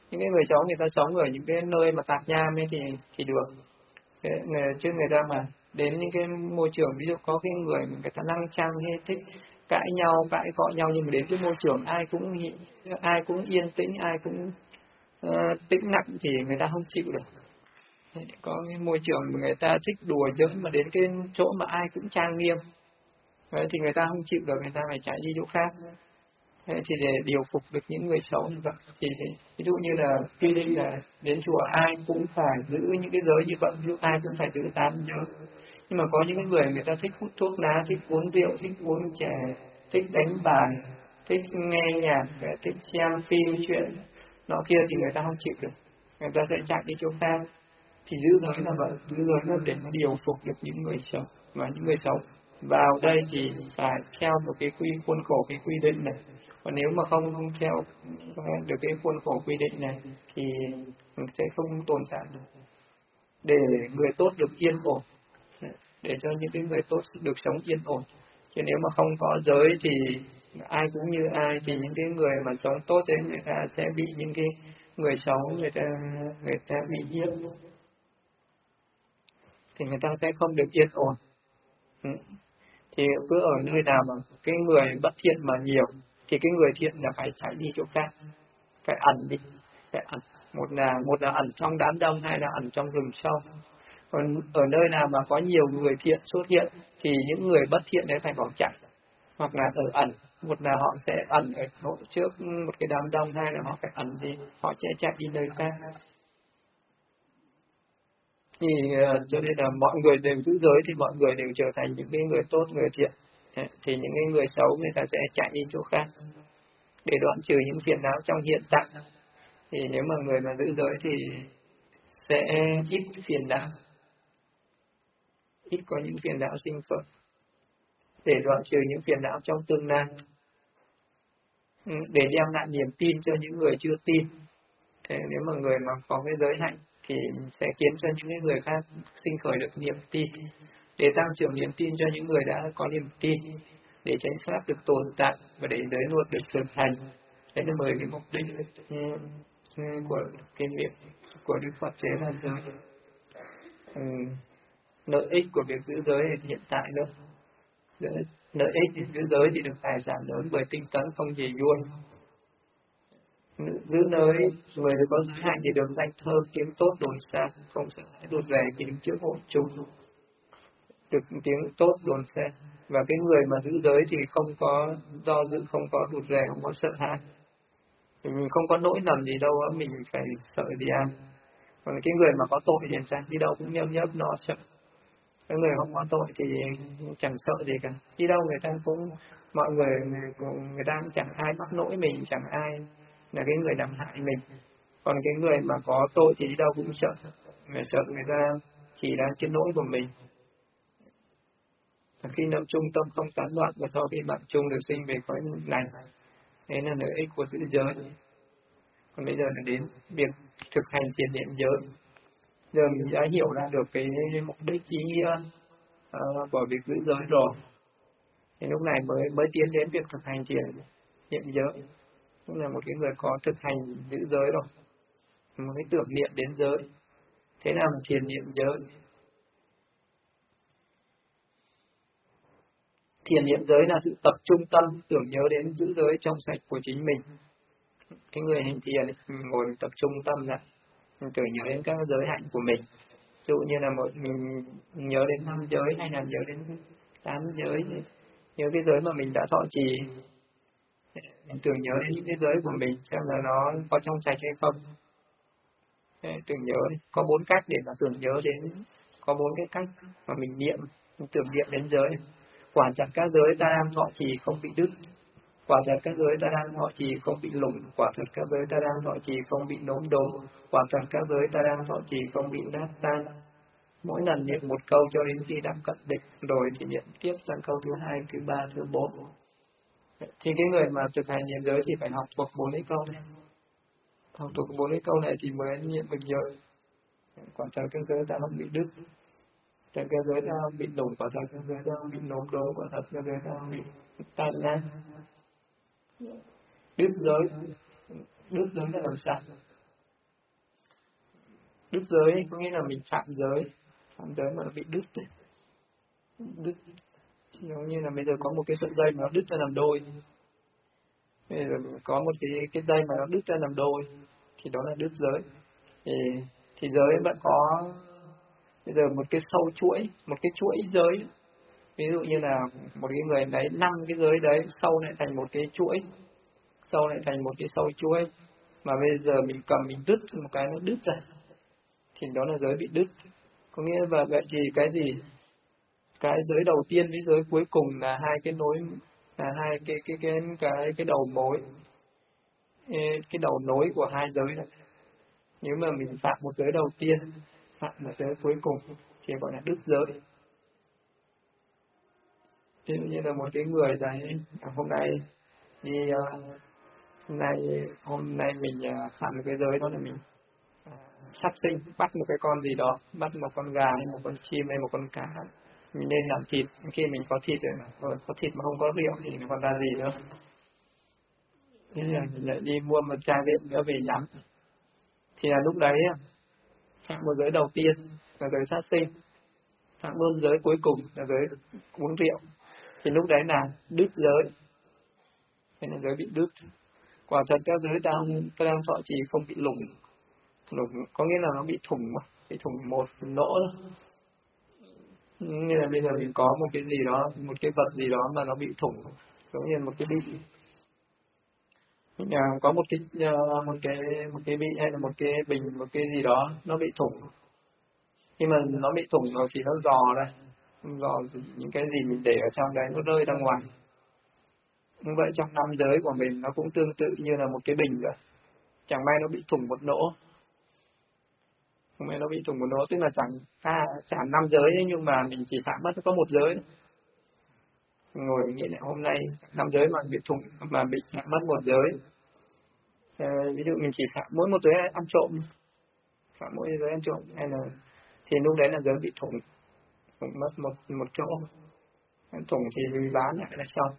Những cái người xấu người ta sống ở những cái nơi mà tạp nham ấy thì được. Chứ người ta mà đến những cái môi trường ví dụ có cái người người ta năng chăng hay thích cãi nhau cãi cọ nhau, nhưng mà đến cái môi trường ai cũng yên tĩnh, ai cũng tĩnh lặng thì người ta không chịu được. Có cái môi trường mà người ta thích đùa giỡn, mà đến cái chỗ mà ai cũng trang nghiêm thì người ta không chịu được, người ta phải chạy đi chỗ khác. Thế thì để điều phục được những người xấu như vậy thì ví dụ như là quy định là đến chùa ai cũng phải giữ những cái giới như vậy, ví dụ ai cũng phải giữ 8 giới. Nhưng mà có những người người ta thích hút thuốc lá, thích uống rượu, thích uống chè, thích đánh bài, thích nghe nhạc, thích xem phim chuyện nọ kia thì người ta không chịu được, người ta sẽ chạy đi chỗ khác. Thì giữ giới là vậy, giữ giới là để nó điều phục được những người xấu, và những người xấu vào đây thì phải theo một cái khuôn khổ, cái quy định này. Còn nếu mà không theo được cái khuôn khổ quy định này thì sẽ không tồn tại được. Để người tốt được yên ổn, để cho những cái người tốt được sống yên ổn. Chứ nếu mà không có giới thì ai cũng như ai, thì những cái người mà sống tốt đấy người ta sẽ bị những cái người xấu người ta bị hiếp, thì người ta sẽ không được yên ổn. Thì cứ ở nơi nào mà cái người bất thiện mà nhiều thì cái người thiện là phải chạy đi chỗ khác, phải ẩn đi, phải ẩn. Một là ẩn trong đám đông, hai là ẩn trong rừng sâu. Còn ở nơi nào mà có nhiều người thiện xuất hiện thì những người bất thiện đấy phải bỏ chạy, hoặc là ở ẩn. Một là họ sẽ ẩn ở trước một cái đám đông, hai là họ phải ẩn đi, họ sẽ chạy đi nơi khác. Thì cho nên là mọi người đều giữ giới thì mọi người đều trở thành những cái người tốt, người thiện. Thì những cái người xấu người ta sẽ chạy đi chỗ khác để đoạn trừ những phiền não trong hiện tại. Thì nếu mà người mà giữ giới thì sẽ ít phiền não, ít có những phiền não sinh khởi, để đoạn trừ những phiền não trong tương lai, để đem lại niềm tin cho những người chưa tin. Nếu mà người mà có cái giới hạnh thì sẽ khiến cho những cái người khác sinh khởi được niềm tin, để tăng trưởng niềm tin cho những người đã có niềm tin, để chánh pháp được tồn tại và để giới luật được thực hành. Đấy là 10 cái mục đích của cái việc của Đức Phật chế ra giới. Lợi ích của việc giữ giới hiện tại nữa. Lợi ích giữ giới thì được tài sản lớn bởi tinh tấn không gì vui. Giữ giới, người có giới hạnh thì được danh thơm tiếng tốt đồn xa, không sợ hãi đột rè khi đứng trước hội chúng, được tiếng tốt đồn xa. Và cái người mà giữ giới thì không có do dự, không có đột rè, không có sợ hãi. Mình không có nỗi lầm gì đâu á, mình phải sợ gì ai. Còn cái người mà có tội thì sao? Đi đâu cũng nhấp nhấp nó sợ. Cái người không có tội thì chẳng sợ gì cả. Đi đâu người ta cũng, mọi người ta cũng chẳng ai mắc nỗi mình, chẳng ai là cái người làm hại mình. Còn cái người mà có tội thì đi đâu cũng sợ. Người ta chỉ là cái nỗi của mình. Khi năm trung tâm không tán loạn và sau khi mạng chung được sinh về cõi lành. Đấy là lợi ích của giữ giới. Còn bây giờ là đến việc thực hành thiền niệm giới. Giờ mình đã hiểu ra được cái mục đích ý nghĩa của việc giữ giới rồi. Thì lúc này mới tiến đến việc thực hành thiền niệm giới. Tức là một cái người có thực hành giữ giới rồi, một cái tưởng niệm đến giới. Thế nào là thiền niệm giới? Thiền niệm giới là sự tập trung tâm tưởng nhớ đến giữ giới trong sạch của chính mình. Cái người hành thiền ngồi tập trung tâm lại, tưởng nhớ đến các giới hạnh của mình. Ví dụ như là mình nhớ đến 5 giới hay là nhớ đến 8 giới, nhớ cái giới mà mình đã thọ trì, mình tưởng nhớ đến những cái giới của mình xem là nó có trong sạch hay không. Tưởng nhớ có 4 cách để mà tưởng nhớ đến, có 4 cái cách mà mình niệm, mình tưởng niệm đến giới. Quả chặt các giới ta đang thọ trì không bị đứt, quả thật các giới ta đang thọ trì không bị lủng, quả thật các giới ta đang thọ trì không bị nốm đốm, quả thật các giới ta đang thọ trì không bị nát tan. Mỗi lần niệm một câu cho đến khi đã cận định rồi thì niệm tiếp sang câu thứ 2, thứ 3, thứ 4. Thì cái người mà thực hành niệm giới thì phải học thuộc 4 cái câu này. Học thuộc 4 cái câu này thì mới niệm được giới. Quả thật các giới ta không bị đứt, thật các giới ta không bị lủng, quả thật các giới ta không bị nốm đốm, quả thật các giới ta không bị tan nát. Đứt giới là làm sao? Đứt giới có nghĩa là mình phạm giới mà nó bị đứt đấy. Đứt giống như là bây giờ có một cái sợi dây mà nó đứt ra làm đôi, bây giờ có một cái dây mà nó đứt ra làm đôi thì đó là đứt giới. Thì giới vẫn có bây giờ một cái sâu chuỗi, một cái chuỗi giới, ví dụ như là một cái người lấy 5 cái giới đấy sâu lại thành một cái chuỗi, sâu lại thành một cái sâu chuỗi, mà bây giờ mình cầm mình đứt một cái nó đứt ra thì đó là giới bị đứt. Có nghĩa là vậy thì cái gì, cái giới đầu tiên với giới cuối cùng là hai cái nối, là hai cái đầu mối, cái đầu nối của hai giới này. Nếu mà mình phạm một giới đầu tiên, phạm một giới cuối cùng thì gọi là đứt giới. Ví dụ như là một cái người đấy hôm nay đi hôm nay mình phạm một cái giới, đó là mình sát sinh, bắt một cái con gì đó, bắt một con gà hay một con chim hay một con cá, mình nên làm thịt. Khi mình có thịt rồi, có thịt mà không có rượu thì còn là gì nữa. Thế là mình lại đi mua một chai rượu nữa về nhắm, thì là lúc đấy phạm một giới đầu tiên là giới sát sinh, phạm luôn giới cuối cùng là giới uống rượu, thì lúc đấy là đứt giới, thế là giới bị đứt. Quả thật các giới ta đang thọ trì không bị lủng, có nghĩa là nó bị thủng một lỗ thôi. Như là bây giờ mình có một cái gì đó, một cái vật gì đó mà nó bị thủng, giống như một cái bị, có một cái bị hay là một cái bình, một cái gì đó nó bị thủng, nhưng mà nó bị thủng rồi thì nó dò ra, những cái gì mình để ở trong đấy nó rơi ra ngoài. Như vậy trong 5 giới của mình nó cũng tương tự như là một cái bình vậy, chẳng may nó bị thủng một lỗ, nó bị thủng một lỗ, tức là chẳng 5 giới ấy, nhưng mà mình chỉ phạm mất có một giới. Ngồi mình nghĩ lại hôm nay 5 giới mà bị thủng, mà bị phạm mất một giới. Ví dụ mình chỉ phạm mỗi một giới ăn trộm, phạm mỗi giới ăn trộm, hay là thì lúc đấy là giới bị thủng mất một chỗ, thủng thì bán lại là xong.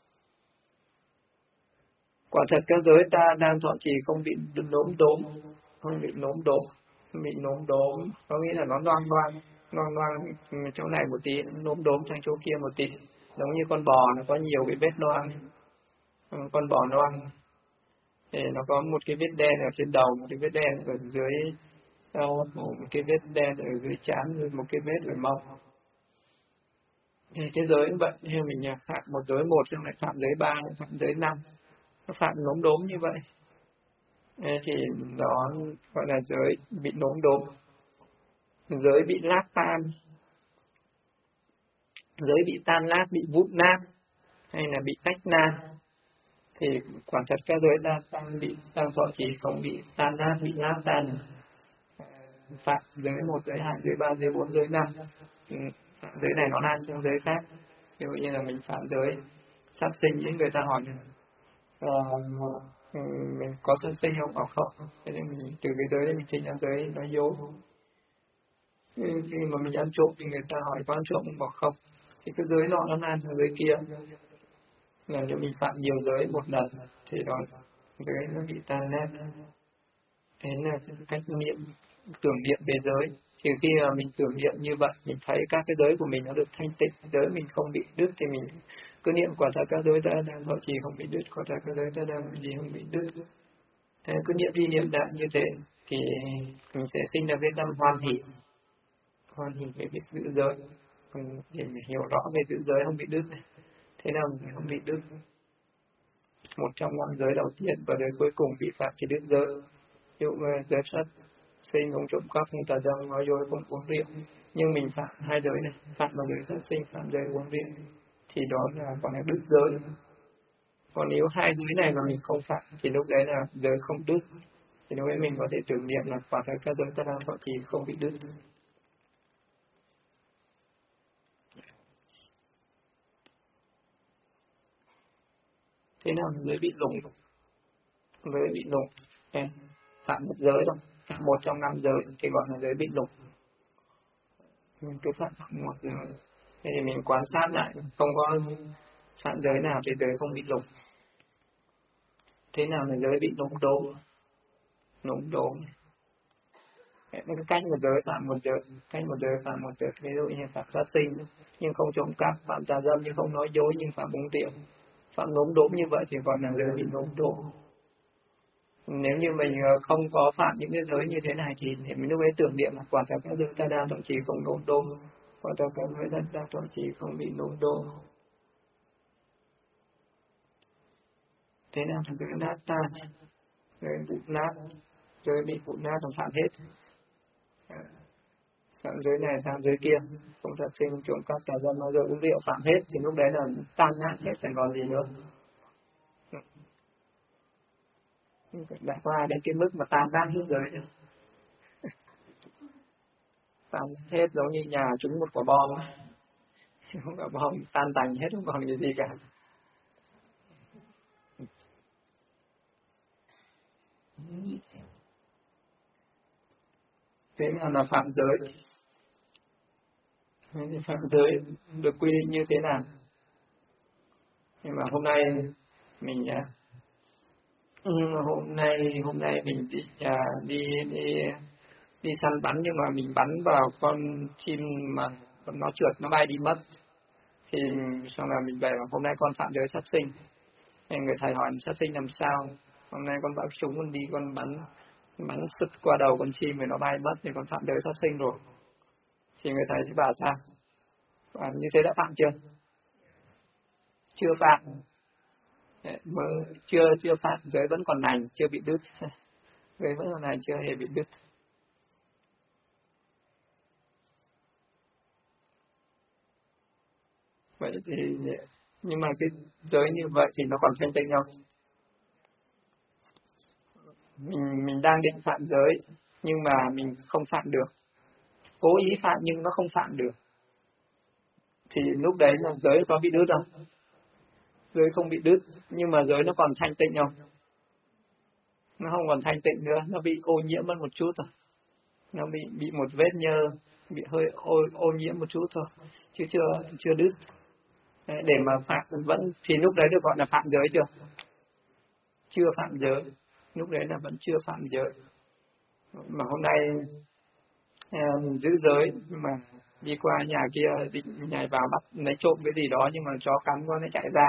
Quả thật các giới ta đang thọ trì không bị lốm đốm, không bị lốm đốm, có nghĩa là nó loang loang chỗ này một tí, lốm đốm sang chỗ kia một tí, giống như con bò nó có nhiều cái vết loang, con bò loang thì nó có một cái vết đen ở trên đầu, một cái vết đen ở dưới sau, một cái vết đen ở dưới trán, một cái vết ở mông. Thì cái giới như vậy, như mình phạm một giới một, xong lại phạm giới 3, phạm giới 5, nó phạm lốm đốm như vậy, thì đó gọi là giới bị lốm đốm. Giới bị lát tan, giới bị tan lát, bị vụn nát, hay là bị tách nan, thì quả thật các giới đang thọ trì không bị tan nát, bị lát tan. Phạm giới 1, giới 2, giới 3, giới 4, giới 5, giới này nó lan sang giới khác. Ví dụ như là mình phạm giới sát sinh, những người ta hỏi mình có sát sinh không? Bảo không. Thế nên mình từ cái giới đấy mình sinh ra giới nói dối. Khi mà mình ăn trộm thì người ta hỏi có ăn trộm không? Bảo không. Thì cái giới nọ nó lan sang giới kia. Là nếu mình phạm nhiều giới một lần thì đó giới nó bị tan nát. Thế là cách tưởng niệm về giới. Thì khi mà mình tưởng niệm như vậy, mình thấy các cái giới của mình nó được thanh tịnh, giới mình không bị đứt, thì mình cứ niệm quả thật các giới ta đang thọ trì không bị đứt, quả thật các giới ta đang gì không bị đứt. Thế cứ niệm đi niệm lại như thế thì mình sẽ sinh ra cái tâm hoan hỷ về việc giữ giới, để mình hiểu rõ về giữ giới không bị đứt này. Thế nào mình không bị đứt? Một trong 5 giới đầu tiên và giới cuối cùng bị phạm thì đứt giới. Ví dụ giới sát sinh, không trộm cắp, không tà dâm, nói dối, không uống rượu, nhưng mình phạm 2 giới này, phạm vào giới sát sinh, phạm giới uống rượu, thì đó là gọi là đứt giới. Còn nếu 2 giới này mà mình không phạm thì lúc đấy là giới không đứt, thì lúc đấy mình có thể tưởng niệm là quả thật các giới ta đang thọ trì không bị đứt. Thế nào là giới bị lủng? Giới bị lủng phạm một giới thôi, phạm một trong 5 giới thì gọi là giới bị lủng. Mình cứ phạm một giới, thế thì mình quan sát lại, không có phạm giới nào thì giới không bị lủng. Thế nào là giới bị lủng đốm? Lủng đốm Cứ cách một giới phạm một giới, cách một giới phạm một giới. Ví dụ như phạm sát sinh nhưng không trộm cắp, phạm tà dâm nhưng không nói dối nhưng phạm uống rượu, phạm nốm đốm như vậy thì còn là giới bị nốm đốm. Nếu như mình không có phạm những cái giới như thế này thì mình lúc ấy tưởng niệm là quả thật các giới ta đang thậm chí không nốm đốm, quả thật các giới ta đang thậm chí không bị nốm đốm. Thế nào là giới nát tan, giới bị nát, giới bị vụn nát là phạm hết. Phạm giới này sang giới kia, không thật sinh, trộm cắp, tà dâm, nói dối, uống rượu phạm hết thì lúc đấy là tan nát hết, chẳng còn gì nữa. Đã qua đến cái mức mà tan nát hết giới rồi. Tan hết giống như nhà trúng một quả bom, không quả bom tan tành hết, không còn cái gì cả. Thế nào là phạm giới? Phạm giới được quy định như thế nào? Nhưng mà hôm nay mình hôm nay mình đi săn bắn, nhưng mà mình bắn vào con chim mà nó trượt, nó bay đi mất. Thì xong là mình về mà hôm nay con phạm giới sát sinh. Nên người thầy hỏi sát sinh làm sao? Hôm nay con bắn súng, con đi con bắn sứt qua đầu con chim rồi nó bay mất thì con phạm giới sát sinh rồi. Thì người thầy sẽ bảo sao? Và như thế đã phạm chưa? Chưa phạm. Chưa phạm, giới vẫn còn lành, chưa bị đứt. Giới vẫn còn lành, chưa hề bị đứt. Vậy thì nhưng mà cái giới như vậy thì nó còn thanh tịnh không? Mình đang định phạm giới nhưng mà mình không phạm được, cố ý phạm nhưng nó không phạm được, thì lúc đấy là giới có bị đứt không? Giới không bị đứt, nhưng mà giới nó còn thanh tịnh không? Nó không còn thanh tịnh nữa, nó bị ô nhiễm mất một chút thôi, nó bị một vết nhơ, bị hơi ô nhiễm một chút thôi, chứ chưa đứt. Đấy, để mà phạm vẫn thì lúc đấy được gọi là phạm giới chưa? Chưa phạm giới, lúc đấy là vẫn chưa phạm giới. Mà hôm nay giữ giới mà đi qua nhà kia định nhảy vào bắt lấy trộm cái gì đó, nhưng mà chó cắn con nó chạy ra,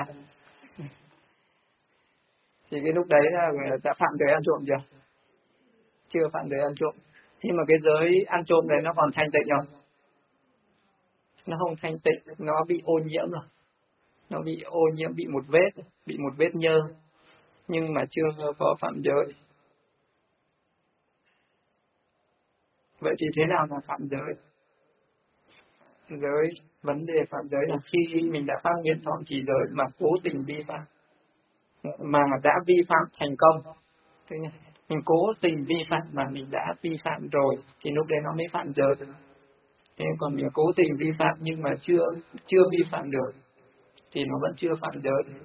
thì cái lúc đấy là đã phạm giới ăn trộm chưa? Chưa phạm giới ăn trộm. Nhưng mà cái giới ăn trộm đấy nó còn thanh tịnh không? Nó không thanh tịnh, nó bị ô nhiễm rồi, nó bị ô nhiễm, bị một vết nhơ, nhưng mà chưa có phạm giới. Vậy thì thế nào là phạm giới? Giới, vấn đề phạm giới là khi mình đã phát nguyện thọ trì giới mà cố tình vi phạm, mà đã vi phạm thành công. Thế nhỉ? Mình cố tình vi phạm mà mình đã vi phạm rồi thì lúc đấy nó mới phạm giới. Thế còn mình cố tình vi phạm nhưng mà chưa vi phạm được thì nó vẫn chưa phạm giới.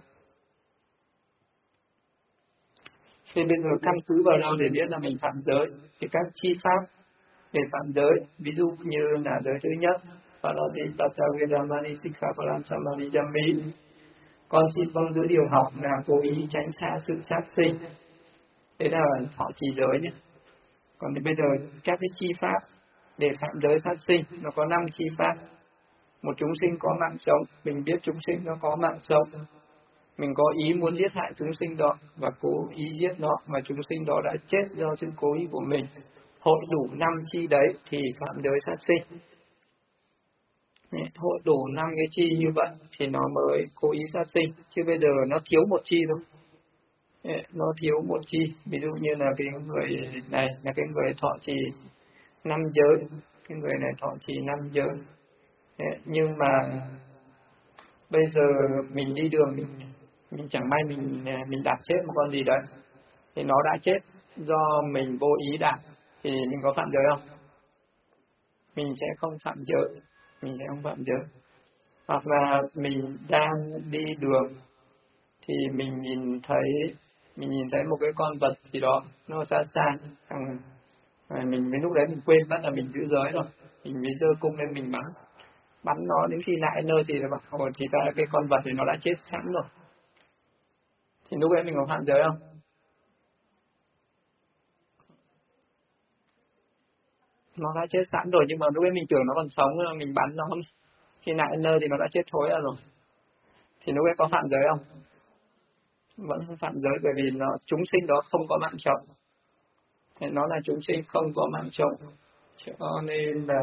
Thế bây giờ căn cứ vào đâu để biết là mình phạm giới? Thì các chi pháp để phạm giới, ví dụ như là giới thứ nhất, Palati Patavvedamani Sikhaparam Samani Jammi, con xin vâng giữ điều học là cố ý tránh xa sự sát sinh. Thế là thọ trì giới nhé. Còn thì bây giờ các cái chi pháp để phạm giới sát sinh nó có 5 chi pháp. Một chúng sinh có mạng sống, mình biết chúng sinh nó có mạng sống, mình có ý muốn giết hại chúng sinh đó và cố ý giết nó, mà chúng sinh đó đã chết do sự cố ý của mình. Hội đủ 5 chi đấy thì phạm giới sát sinh. Hội đủ 5 cái chi như vậy thì nó mới cố ý sát sinh. Chứ bây giờ nó thiếu một chi thôi. Nó thiếu một chi. Ví dụ như là cái người này là cái người thọ trì 5 giới, cái người này thọ trì 5 giới. Nhưng mà bây giờ mình đi đường, mình chẳng may mình đạp chết một con gì đấy, thì nó đã chết do mình vô ý đạp, thì mình có phạm giới không? Mình sẽ không phạm giới, mình sẽ không phạm giới. Hoặc là mình đang đi đường thì mình nhìn thấy một cái con vật gì đó nó xa xa, mình lúc đấy mình quên mất là mình giữ giới rồi, mình mới giơ cung lên mình bắn nó, đến khi lại nơi thì bảo thì ra cái con vật thì nó đã chết sẵn rồi, thì lúc ấy mình có phạm giới không? Nó đã chết sẵn rồi, nhưng mà lúc ấy mình tưởng nó còn sống, mình bắn nó, khi nãy nơi thì nó đã chết thối ra rồi. Thì lúc ấy có phạm giới không? Vẫn không phạm giới, bởi vì chúng sinh đó không có mạng trọng. Nó là chúng sinh không có mạng trọng, cho nên là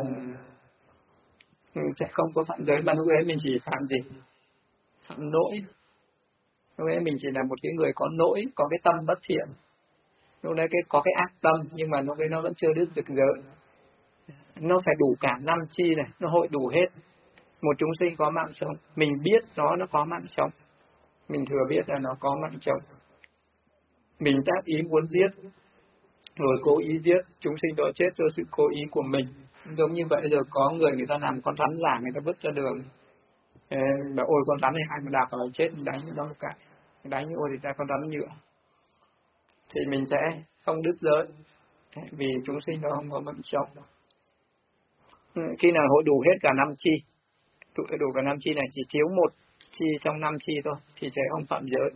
sẽ không có phạm giới. Mà lúc ấy mình chỉ phạm gì? Phạm lỗi. Lúc ấy mình chỉ là một cái người có lỗi, có cái tâm bất thiện. Lúc đấy có cái ác tâm, nhưng mà lúc ấy nó vẫn chưa đứt rực rỡ. Nó phải đủ cả 5 chi này, nó hội đủ hết. Một chúng sinh có mạng sống, mình biết nó có mạng sống, mình thừa biết là nó có mạng sống, mình tác ý muốn giết, rồi cố ý giết, chúng sinh đó chết do sự cố ý của mình. Giống như vậy, giờ có người ta làm con rắn giả, người ta vứt ra đường, bảo ôi con rắn này ai mà đạp vào chết, mình đánh nó một cái, đánh ôi thì ra con rắn nhựa, thì mình sẽ không đứt giới, vì chúng sinh đó không có mạng sống. Khi nào hội đủ hết cả 5 chi, đủ cả 5 chi này, chỉ thiếu một chi trong 5 chi thôi thì sẽ không phạm giới.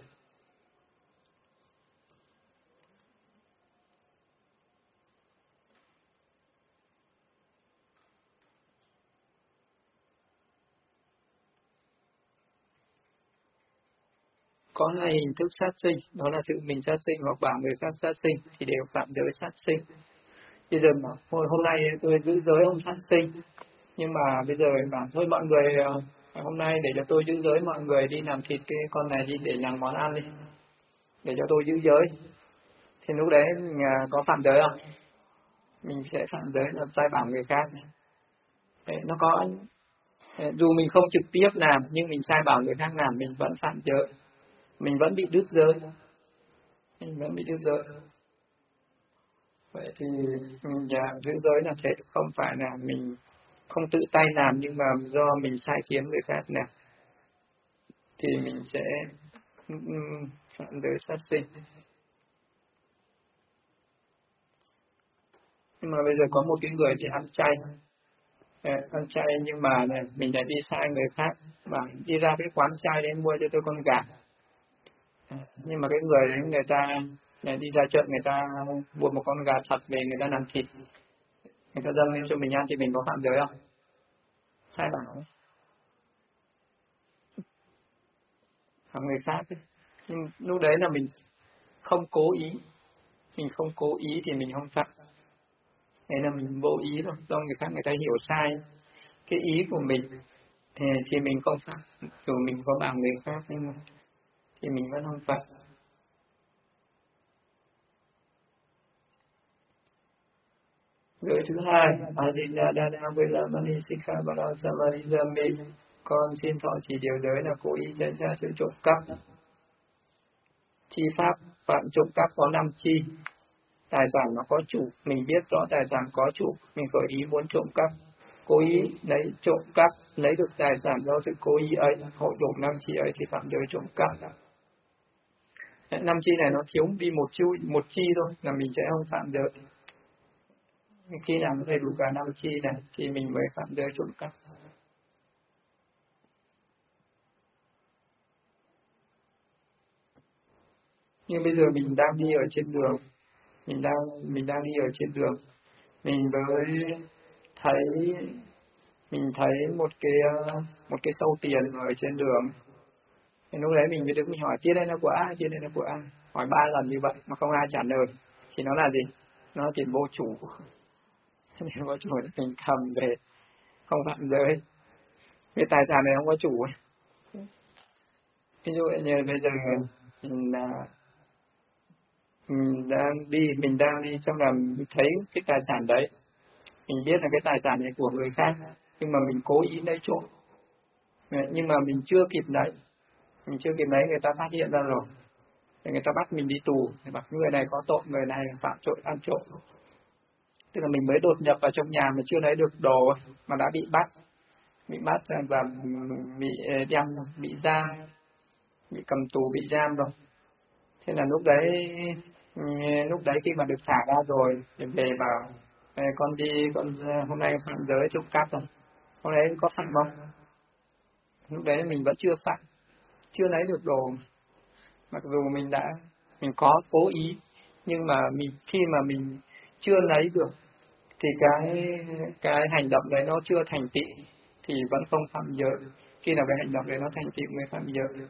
Có 2 hình thức sát sinh, đó là tự mình sát sinh hoặc bảo người khác sát sinh, thì đều phạm giới sát sinh. Bây giờ mà hôm nay tôi giữ giới không sát sinh, nhưng mà bây giờ bảo thôi mọi người hôm nay để cho tôi giữ giới, mọi người đi làm thịt cái con này đi để làm món ăn đi, để cho tôi giữ giới, thì lúc đấy mình có phạm giới không? Mình sẽ phạm giới là sai bảo người khác. Đấy, nó có, dù mình không trực tiếp làm nhưng mình sai bảo người khác làm, mình vẫn phạm giới, mình vẫn bị đứt giới, mình vẫn bị đứt giới. Vậy thì mình giữ giới là thế, không phải là mình không tự tay làm, nhưng mà do mình sai khiến người khác làm, thì mình sẽ phạm giới sát sinh. Nhưng mà bây giờ có một cái người thì ăn chay nhưng mà này, mình lại đi sai người khác, và đi ra cái quán chay đấy mua cho tôi con gà, nhưng mà cái người đấy người ta đi ra chợ, người ta mua một con gà thật về, người ta làm thịt, người ta dâng lên cho mình ăn, thì mình có phạm giới không? Sai bảo phạm người khác ấy. Nhưng lúc đấy là mình không cố ý, thì mình không phạm. Đấy là mình vô ý thôi, do người khác người ta hiểu sai cái ý của mình, thì mình không phạm. Dù mình có bảo người khác nhưng mà thì mình vẫn không phạm. Giới thứ hai, Adinadana Vilamani Sikha Bala Samadhi. Con xin thọ chỉ điều giới là cố ý tránh ra sự trộm cắp. Chi pháp phạm trộm cắp có 5 chi. Tài sản nó có chủ, mình biết rõ tài sản có chủ, mình khởi ý muốn trộm cắp, cố ý lấy trộm cắp, lấy được tài sản do sự cố ý ấy, hội đủ 5 chi ấy thì phạm giới trộm cắp. 5 chi này nó thiếu đi một chi thôi là mình sẽ không phạm giới. Khi nào nó đầy đủ cả 5 chi này thì mình mới phạm giới trộm cắp. Nhưng bây giờ mình đang đi ở trên đường, mình đang đi ở trên đường, mình thấy một cái sâu tiền ở trên đường. Thì lúc đấy mình mới đứng, mình hỏi chia đây là của ai, hỏi 3 lần như vậy mà không ai trả lời, thì nó là gì? Nó là tiền vô chủ. Tiền vô chủ thì mình cầm về, không phạm giới. Cái tài sản này không có chủ ấy. Ví dụ như bây giờ mình đang đi trong là mình thấy cái tài sản đấy, mình biết là cái tài sản này của người khác, nhưng mà mình cố ý lấy trộm, nhưng mà mình chưa kịp lấy, người ta phát hiện ra rồi, thì người ta bắt mình đi tù, thì bảo người này có tội, người này phạm tội ăn trộm. Tức là mình mới đột nhập vào trong nhà mà chưa lấy được đồ mà đã bị bắt và bị đem, bị giam, bị cầm tù, bị giam rồi. Thế là lúc đấy khi mà được thả ra rồi thì về bảo con hôm nay phạm giới trộm cắp rồi, hôm nay có phạm không? Lúc đấy mình vẫn chưa phạm, chưa lấy được đồ, mặc dù mình có cố ý, nhưng mà khi mà mình chưa lấy được thì cái hành động đấy nó chưa thành tựu thì vẫn không phạm giới. Khi nào cái hành động đấy nó thành tựu mới phạm giới.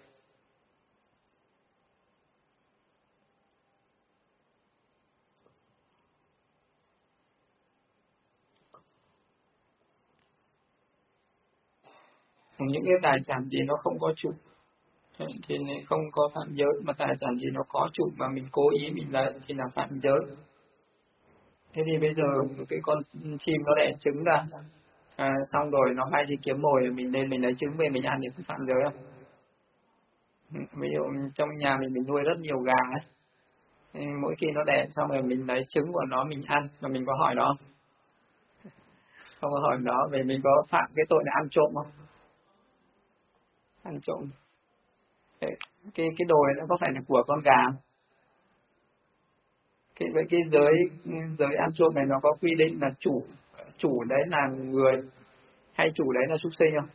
Những cái tài sản gì nó không có chủ thì không có phạm giới, mà tài sản gì nó có chủ mà mình cố ý mình lấy thì là phạm giới. Thế thì bây giờ cái con chim nó đẻ trứng ra, xong rồi nó bay đi kiếm mồi, mình lên mình lấy trứng về mình ăn thì có phạm giới không? Ví dụ trong nhà mình nuôi rất nhiều gà ấy, mỗi khi nó đẻ xong rồi mình lấy trứng của nó mình ăn, mà mình có hỏi nó không? Không có hỏi nó, về mình có phạm cái tội là ăn trộm không? Ăn trộm. Cái đồi nó có phải là của con gà không? Cái giới ăn trộm này nó có quy định là chủ đấy là người hay chủ đấy là súc sinh không?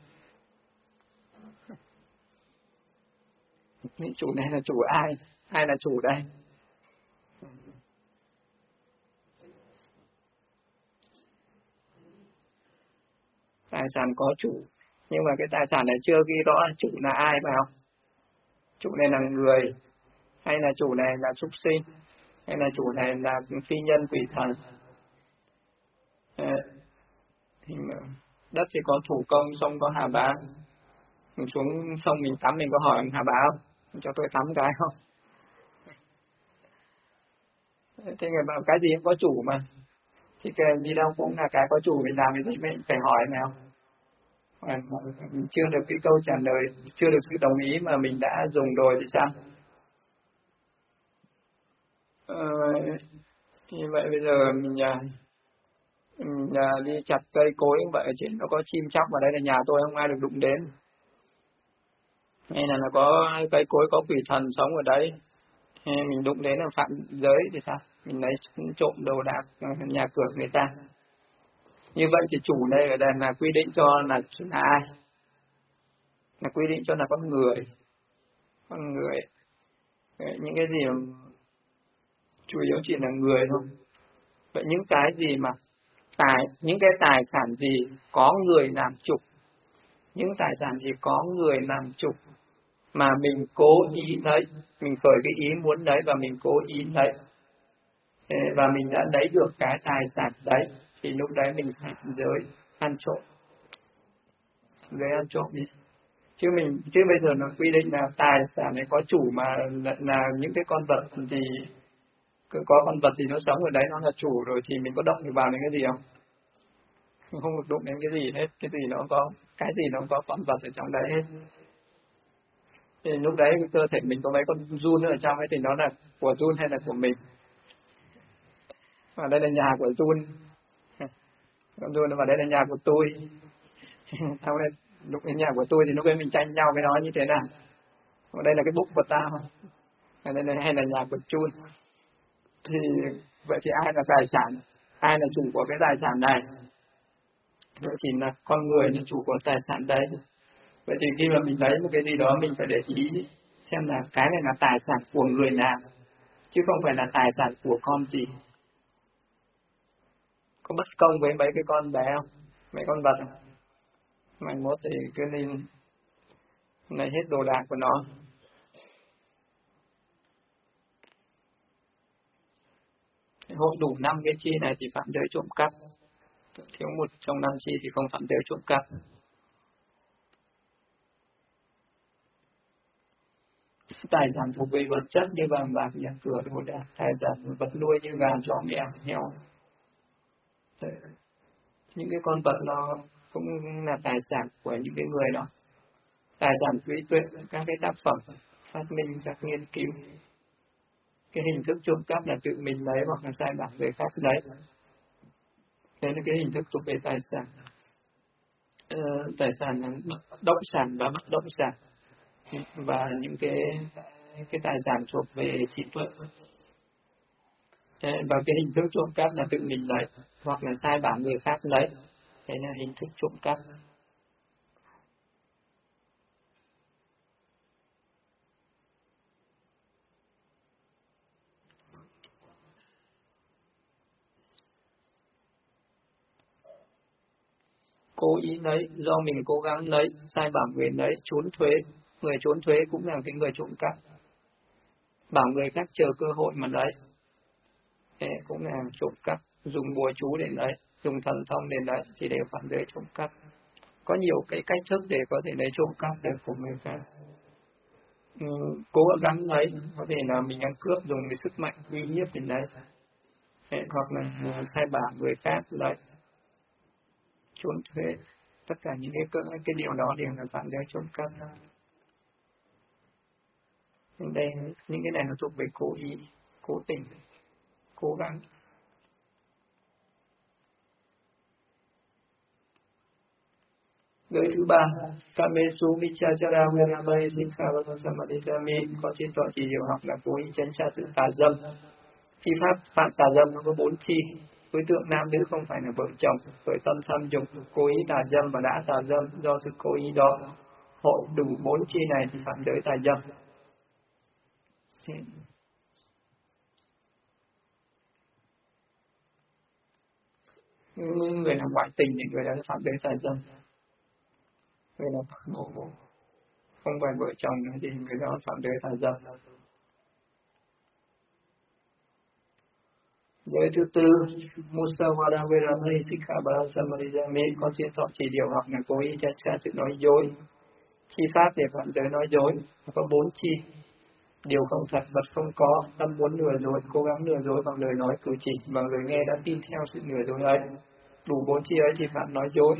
Những chủ này là chủ ai là chủ đây? Tài sản có chủ, nhưng mà cái tài sản này chưa ghi rõ chủ là ai phải không? Chủ này là người, hay là chủ này là súc sinh, hay là chủ này là phi nhân quỷ thần. Thì đất thì có thủ công, sông có hà bá. Mình xuống sông mình tắm mình có hỏi ông hà bá không? Cho tôi tắm cái không? Thế người bảo cái gì cũng có chủ mà. Thì cái gì đâu cũng là cái có chủ, mình làm cái gì mình phải hỏi này không? Mình chưa được cái câu trả lời, chưa được sự đồng ý mà mình đã dùng rồi thì sao? Như vậy bây giờ mình đi chặt cây cối như vậy, chứ nó có chim chóc ở đây là nhà tôi không ai được đụng đến. Hay là nó có cây cối có quỷ thần sống ở đấy, hay mình đụng đến là phạm giới thì sao? Mình lấy trộm đồ đạc nhà cửa người ta. Như vậy thì chủ đây ở đây là quy định cho là ai? Là quy định cho là con người. Con người. Những cái gì mà chủ yếu chỉ là người thôi. Vậy những cái gì mà những cái tài sản gì có người làm chủ, những tài sản gì có người làm chủ mà mình cố ý lấy, mình khởi cái ý muốn lấy và mình cố ý lấy, và mình đã lấy được cái tài sản đấy, thì lúc đấy mình phạm giới ăn trộm. Giới ăn trộm đi. Chứ bây giờ nó quy định là tài sản này có chủ mà là những cái con vật thì có con vật thì nó sống ở đấy, nó là chủ rồi thì mình có động được vào đến cái gì không? Mình không được đụng đến cái gì hết, cái gì nó có con vật ở trong đấy hết. Thì lúc đấy cơ thể mình có mấy con giun ở trong ấy thì nó là của giun hay là của mình? Và đây là nhà của giun, con giun và đây là nhà của tôi. Sau đây lúc đến nhà của tôi thì lúc ấy mình tranh nhau với nó như thế nào? Và đây là cái bụng của tao, hay là nhà của chun? Thì vậy thì ai là tài sản, ai là chủ của cái tài sản này? Vậy chỉ là con người là chủ của tài sản đấy. Vậy thì khi mà mình lấy một cái gì đó mình phải để ý xem là cái này là tài sản của người nào, chứ không phải là tài sản của con gì. Có bất công với mấy cái con bé không? Mấy con vật không? Mai mốt thì cứ nên lấy hết đồ đạc của nó. Hội đủ 5 cái chi này thì phạm giới trộm cắp. Thiếu một trong 5 chi thì không phạm giới trộm cắp. Tài sản thuộc về vật chất như vàng bạc nhà cửa đồ đạc, tài sản vật nuôi như gà chó mèo heo. Những cái con vật nó cũng là tài sản của những cái người đó. Tài sản trí tuệ, các cái tác phẩm phát minh, các nghiên cứu. Cái hình thức trộm cắp là tự mình lấy hoặc là sai bảo người khác lấy. Đấy là cái hình thức thuộc về tài sản. Tài sản là bất động sản và bất động sản, và những cái tài sản thuộc về trí tuệ. Và cái hình thức trộm cắp là tự mình lấy hoặc là sai bảo người khác lấy. Đấy là hình thức trộm cắp. cố ý lấy, do mình cố gắng lấy, sai bảo người lấy, trốn thuế. Người trốn thuế cũng là cái người trộm cắp. Bảo người khác chờ cơ hội mà lấy, thế cũng là trộm cắp. Dùng bùa chú để lấy, dùng thần thông để lấy thì đều phạm giới trộm cắp. Có nhiều cái cách thức để có thể lấy trộm cắp được của người khác. Cố gắng lấy, có thể là mình ăn cướp dùng cái sức mạnh uy hiếp để lấy, hoặc là sai bảo người khác lấy, trốn thuế. Tất cả những cái điều đó đều là phạm giới trộm cắp. Nhưng đây, những cái này nó thuộc về cố ý, cố tình, cố gắng. Giới thứ ba, Kamesu Vichachara Veramai Sikhavata Samadhidami, có trên tọa chỉ điều học là cố ý tránh xa sự tà dâm. Chi pháp phạm tà dâm nó có 4 chi. Đối tượng nam nữ không phải là vợ chồng, bởi tâm tham dục, cố ý tà dâm và đã tà dâm, do sự cố ý đó hộ đủ 4 chi này thì phạm giới tà dâm. Người làm ngoại tình thì người đó phạm giới tà dâm. Người là không phải vợ chồng nữa thì người đó phạm giới tà dâm. Giới thứ tư, Musavara Veramani Sikhabara Samadhidami, có trên thọ chỉ điều hoặc là cố ý tránh xa sự nói dối. Chi pháp để phạm giới nói dối có 4 chi. Điều không thật, vật không có, tâm muốn lừa dối, cố gắng lừa dối bằng lời nói cử chỉ và người nghe đã tin theo sự lừa dối ấy. Đủ 4 chi ấy thì phạm nói dối.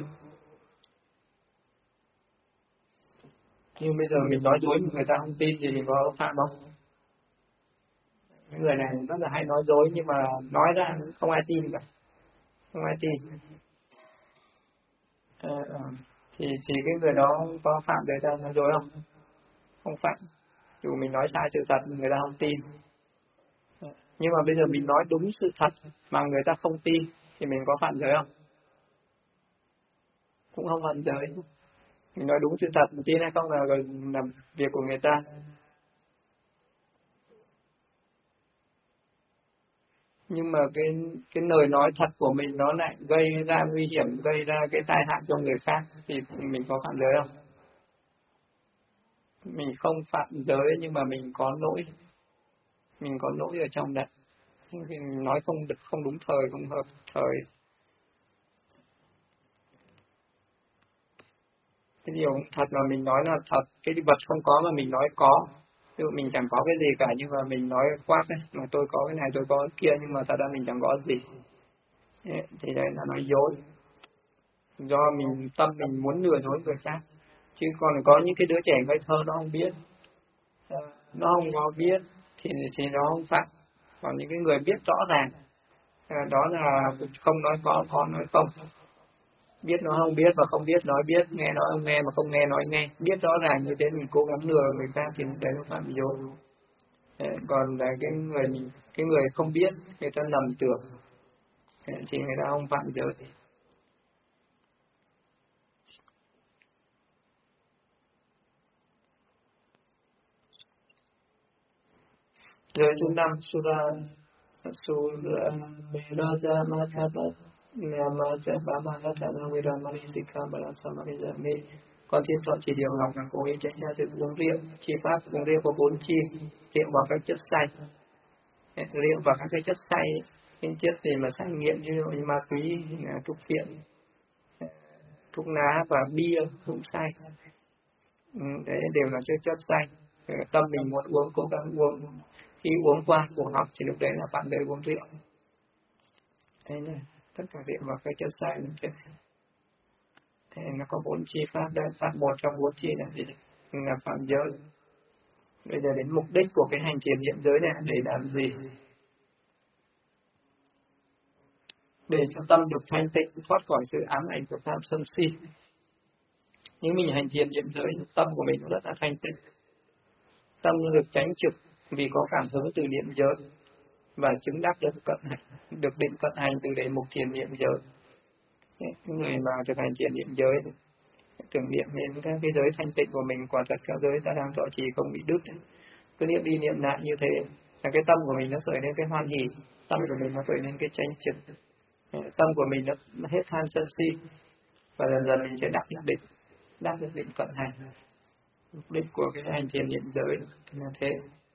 Nhưng bây giờ mình nói dối mà người ta không tin thì mình có phạm không? Những người này rất là hay nói dối nhưng mà nói ra không ai tin cả. Không ai tin. Thì cái người đó có phạm giới ta nói dối không? Không phạm. Dù mình nói sai sự thật người ta không tin. Nhưng mà bây giờ mình nói đúng sự thật mà người ta không tin thì mình có phạm giới không? Cũng không phạm giới. Mình nói đúng sự thật, mình tin hay không là việc của người ta. Nhưng mà cái lời nói thật của mình nó lại gây ra nguy hiểm, gây ra cái tai hại cho người khác thì mình có phạm giới không? Mình không phạm giới nhưng mà mình có lỗi. Mình có lỗi ở trong đấy. Mình nói không đúng thời, không hợp thời. Cái điều thật mà mình nói là thật, cái vật không có mà mình nói có. Ví dụ mình chẳng có cái gì cả nhưng mà mình nói quát đấy, mà tôi có cái này, tôi có cái kia nhưng mà thật ra mình chẳng có gì. Thì đấy là nói dối. Do tâm mình muốn lừa dối người khác. Chứ còn có những cái đứa trẻ ngây thơ nó không biết. Nó không có biết thì nó không phạm. Còn những cái người biết rõ ràng, đó là không nói có nói không. Biết nó không biết và không biết nói biết, nghe nói không nghe mà không nghe nói nghe. Biết rõ ràng như thế mình cố gắng lừa người khác thì đấy nó phạm dối. Còn là cái người không biết, người ta lầm tưởng thì người ta không phạm giới. Giới thứ 5, Sura Meraja Mathapa Namaja Bhamagata Naviramani Sikha Balasamani. Con thiên thọ chỉ điều học là cố ý tránh xa sự uống rượu. Chi pháp uống rượu có 4 chi: rượu và các chất say. Rượu và các cái chất say, những chất gì mà say nghiện như ma túy, thuốc phiện, thuốc lá và bia cũng say. Đấy đều là chất say. Tâm mình muốn uống, cố gắng uống. Khi uống qua cuộc học thì lúc đấy là phạm giới uống rượu. Thế này, tất cả rượu và các chất say thế nó có 4 chi pháp đấy, pháp một trong 4 chi là phạm giới. Bây giờ đến mục đích của cái hành thiền niệm giới này để làm gì? Để cho tâm được thanh tịnh, thoát khỏi sự ám ảnh của tham sân si. Nếu mình hành thiền niệm giới, tâm của mình cũng rất là thanh tịnh. Tâm được tránh trực vì có cảm hứng từ niệm giới và chứng đắc được định cận hành từ đề mục thiền niệm giới. Người mà thực hành thiền niệm giới tưởng niệm đến các cái giới thanh tịnh của mình, quả thật các giới ta đang thọ trì không bị đứt. Cứ niệm đi niệm lại như thế là cái tâm của mình nó khởi lên cái hoan hỷ, tâm của mình nó khởi lên cái chánh trực, tâm của mình nó hết tham sân si. và dần dần mình sẽ đắc được định cận hành. Mục đích của cái hành thiền niệm giới là thế.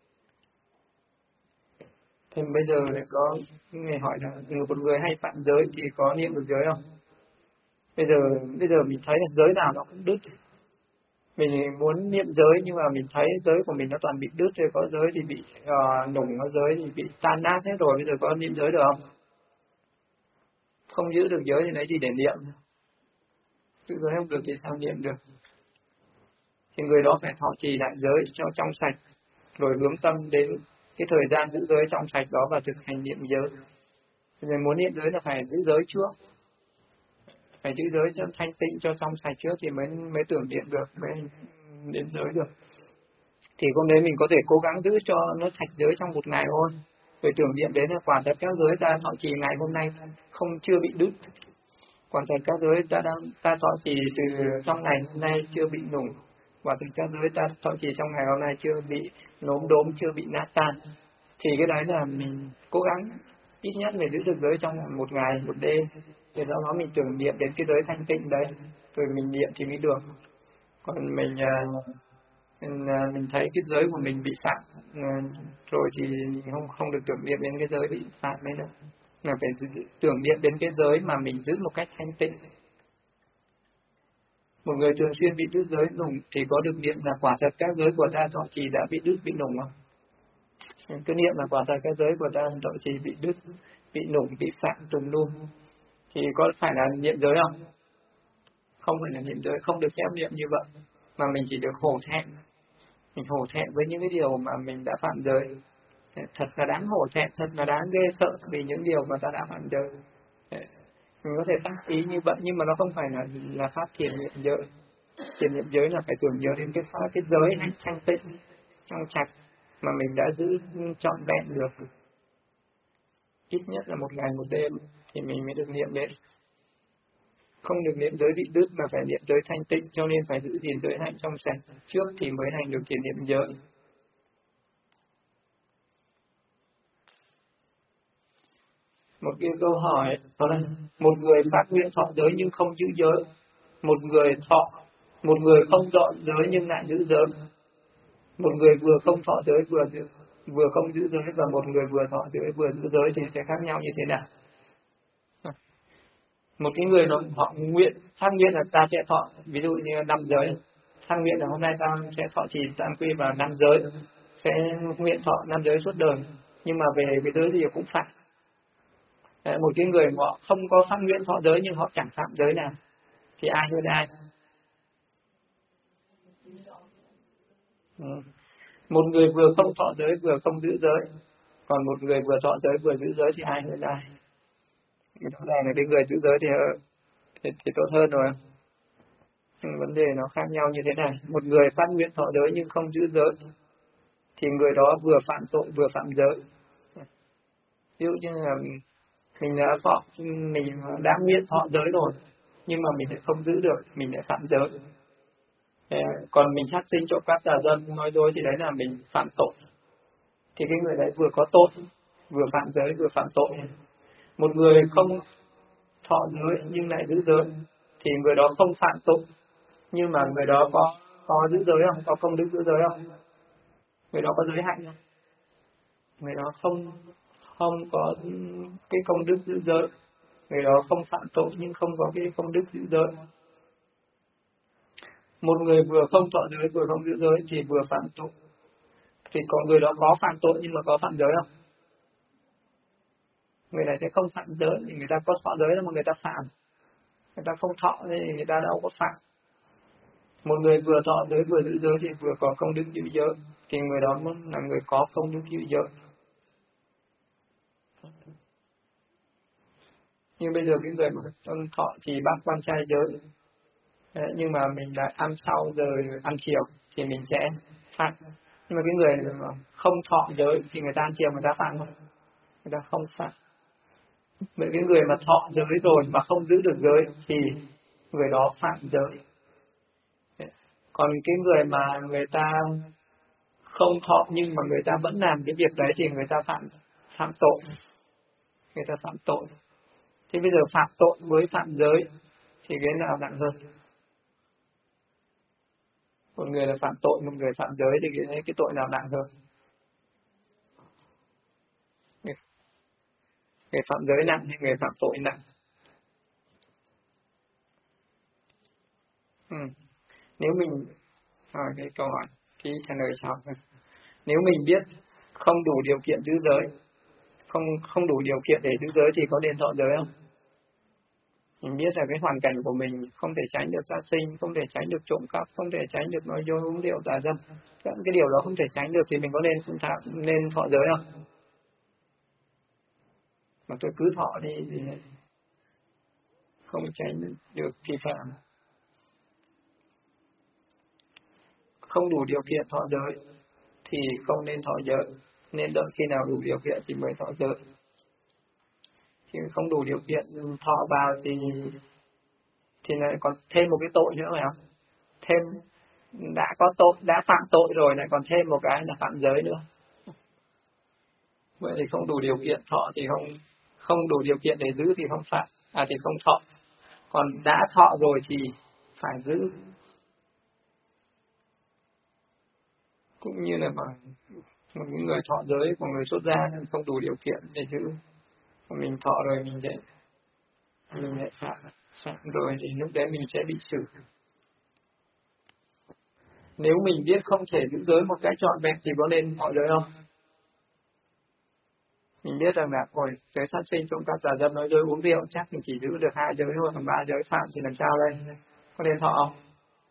Thì bây giờ lại có người hỏi là một người hay phạm giới thì có niệm được giới không? Bây giờ mình thấy là giới nào nó cũng đứt. Mình muốn niệm giới nhưng mà mình thấy giới của mình nó toàn bị đứt, rồi có giới thì bị nùng, có giới thì bị tan nát hết rồi. Bây giờ có niệm giới được không? Không giữ được giới thì lấy gì để niệm? Giữ giới không được thì sao niệm được? Thì người đó phải thọ trì đại giới cho trong sạch, rồi hướng tâm đến cái thời gian giữ giới trong sạch đó và thực hành niệm giới. Người muốn niệm giới là phải giữ giới trước, phải giữ giới cho thanh tịnh, cho trong sạch trước thì mới tưởng niệm được, mới niệm giới được. Thì hôm đấy mình có thể cố gắng giữ cho nó sạch giới trong một ngày thôi, rồi tưởng niệm đến là quả thật các giới ta thọ trì ngày hôm nay không chưa bị đứt, quả thật các giới ta thọ trì từ trong ngày hôm nay chưa bị nùng, quả thật các giới ta thọ trì trong ngày hôm nay chưa bị nốm đốm, chưa bị nát tan. Thì cái đấy là mình cố gắng ít nhất phải giữ được giới trong một ngày một đêm, thì do đó mình tưởng niệm đến cái giới thanh tịnh đấy, rồi mình niệm thì mới được. Còn mình thấy cái giới của mình bị phạm rồi thì mình không được tưởng niệm đến cái giới bị phạm đấy nữa, mà phải tưởng niệm đến cái giới mà mình giữ một cách thanh tịnh. Một người thường xuyên bị đứt giới nùng thì có được niệm là quả thật các giới của ta thọ trì đã bị đứt, bị nùng không? Cứ niệm là quả thật các giới của ta thọ trì bị đứt, bị nùng, bị phạm tùm lum, thì có phải là niệm giới không? Không phải là niệm giới, không được phép niệm như vậy, mà mình chỉ được hổ thẹn. Mình hổ thẹn với những cái điều mà mình đã phạm giới. Thật là đáng hổ thẹn, thật là đáng ghê sợ vì những điều mà ta đã phạm giới. Mình có thể tác ý như vậy, nhưng mà nó không phải là pháp thiền niệm giới. Thiền niệm giới là phải tưởng nhớ đến cái giới thanh tịnh, trong sạch mà mình đã giữ trọn vẹn được. Ít nhất là một ngày một đêm thì mình mới được niệm đến. Không được niệm giới bị đứt mà phải niệm giới thanh tịnh, cho nên phải giữ gìn giới hạnh trong sạch trước thì mới hành được thiền niệm giới. Một cái câu hỏi đó là một người phát nguyện thọ giới nhưng không giữ giới, một người không thọ giới nhưng lại giữ giới, một người vừa không thọ giới vừa không giữ giới, và một người vừa thọ giới vừa giữ giới thì sẽ khác nhau như thế nào? Một cái người họ phát nguyện là ta sẽ thọ, ví dụ như 5 giới, phát nguyện là hôm nay ta sẽ thọ trì tam quy vào 5 giới, sẽ nguyện thọ 5 giới suốt đời, nhưng mà về cái giới gì cũng phạm. Một cái người họ không có phát nguyện thọ giới nhưng họ chẳng phạm giới nào, thì ai hơn ai? Một người vừa không thọ giới vừa không giữ giới, còn một người vừa thọ giới vừa giữ giới thì ai hơn ai? Cái chỗ này là cái người giữ giới thì tốt hơn rồi. Vấn đề nó khác nhau như thế này. Một người phát nguyện thọ giới nhưng không giữ giới thì người đó vừa phạm tội vừa phạm giới. Ví dụ như là mình đã nguyện thọ giới rồi, nhưng mà mình lại không giữ được, mình lại phạm giới. Còn mình sát sinh trộm cắp tà dâm nói dối thì đấy là mình phạm tội. Thì cái người đấy vừa có tội, vừa phạm giới vừa phạm tội. Một người không thọ giới nhưng lại giữ giới thì người đó không phạm tội, nhưng mà người đó có giữ giới không? Có công đức giữ giới không? Người đó có giới hạnh không? Người đó không có cái công đức giữ giới. Người đó không phạm tội nhưng không có cái công đức giữ giới. Một người vừa không thọ giới vừa không giữ giới thì vừa phạm tội. Thì có người đó có phạm tội nhưng mà có phạm giới không? Người này sẽ không phạm giới, thì người ta có thọ giới mà người ta phạm. Người ta không thọ thì người ta đâu có phạm. Một người vừa thọ giới vừa giữ giới thì vừa có công đức giữ giới, thì người đó là người có công đức giữ giới. Nhưng bây giờ cái người mà thọ chỉ bác quan trai giới, nhưng mà mình lại ăn sau rồi ăn chiều thì mình sẽ phạm. Nhưng mà cái người mà không thọ giới thì người ta ăn chiều người ta phạm không? Người ta không phạm. Vậy cái người mà thọ giới rồi mà không giữ được giới thì người đó phạm giới. Còn cái người mà người ta không thọ nhưng mà người ta vẫn làm cái việc đấy thì người ta phạm tội. Người ta phạm tội. Thế bây giờ phạm tội với phạm giới thì cái nào nặng hơn? Một người là phạm tội, một người phạm giới, thì cái tội nào nặng hơn? Người phạm giới nặng hay người phạm tội nặng? Nếu mình cái câu hỏi thì trả lời sau. Nếu mình biết không đủ điều kiện giữ giới, không đủ điều kiện để giữ giới thì có nên thọ giới không? Mình biết là cái hoàn cảnh của mình không thể tránh được sát sinh, không thể tránh được trộm cắp, không thể tránh được nói dối, uống rượu, tà dâm. Cái điều đó không thể tránh được thì mình có nên thọ giới không? Mà tôi cứ thọ đi thì không tránh được thì phạm. Không đủ điều kiện thọ giới thì không nên thọ giới, nên đợi khi nào đủ điều kiện thì mới thọ giới. Chứ không đủ điều kiện thọ vào thì lại còn thêm một cái tội nữa phải không? Thêm đã có tội, đã phạm tội rồi lại còn thêm một cái là phạm giới nữa. Vậy thì không đủ điều kiện thọ thì không đủ điều kiện để giữ thì không phạm, thì không thọ. Còn đã thọ rồi thì phải giữ. Cũng như là một người thọ giới của người xuất gia không đủ điều kiện để giữ. Mình thọ rồi mình lại phạm rồi thì lúc đấy mình sẽ bị xử. Nếu mình biết không thể giữ giới một cách trọn vẹn thì có nên thọ giới không? Mình biết rằng là giới sát sinh, trộm cắp, tà dâm, nói dối, uống rượu chắc mình chỉ giữ được 2 giới thôi, còn 3 giới phạm thì làm sao đây? Có nên thọ không?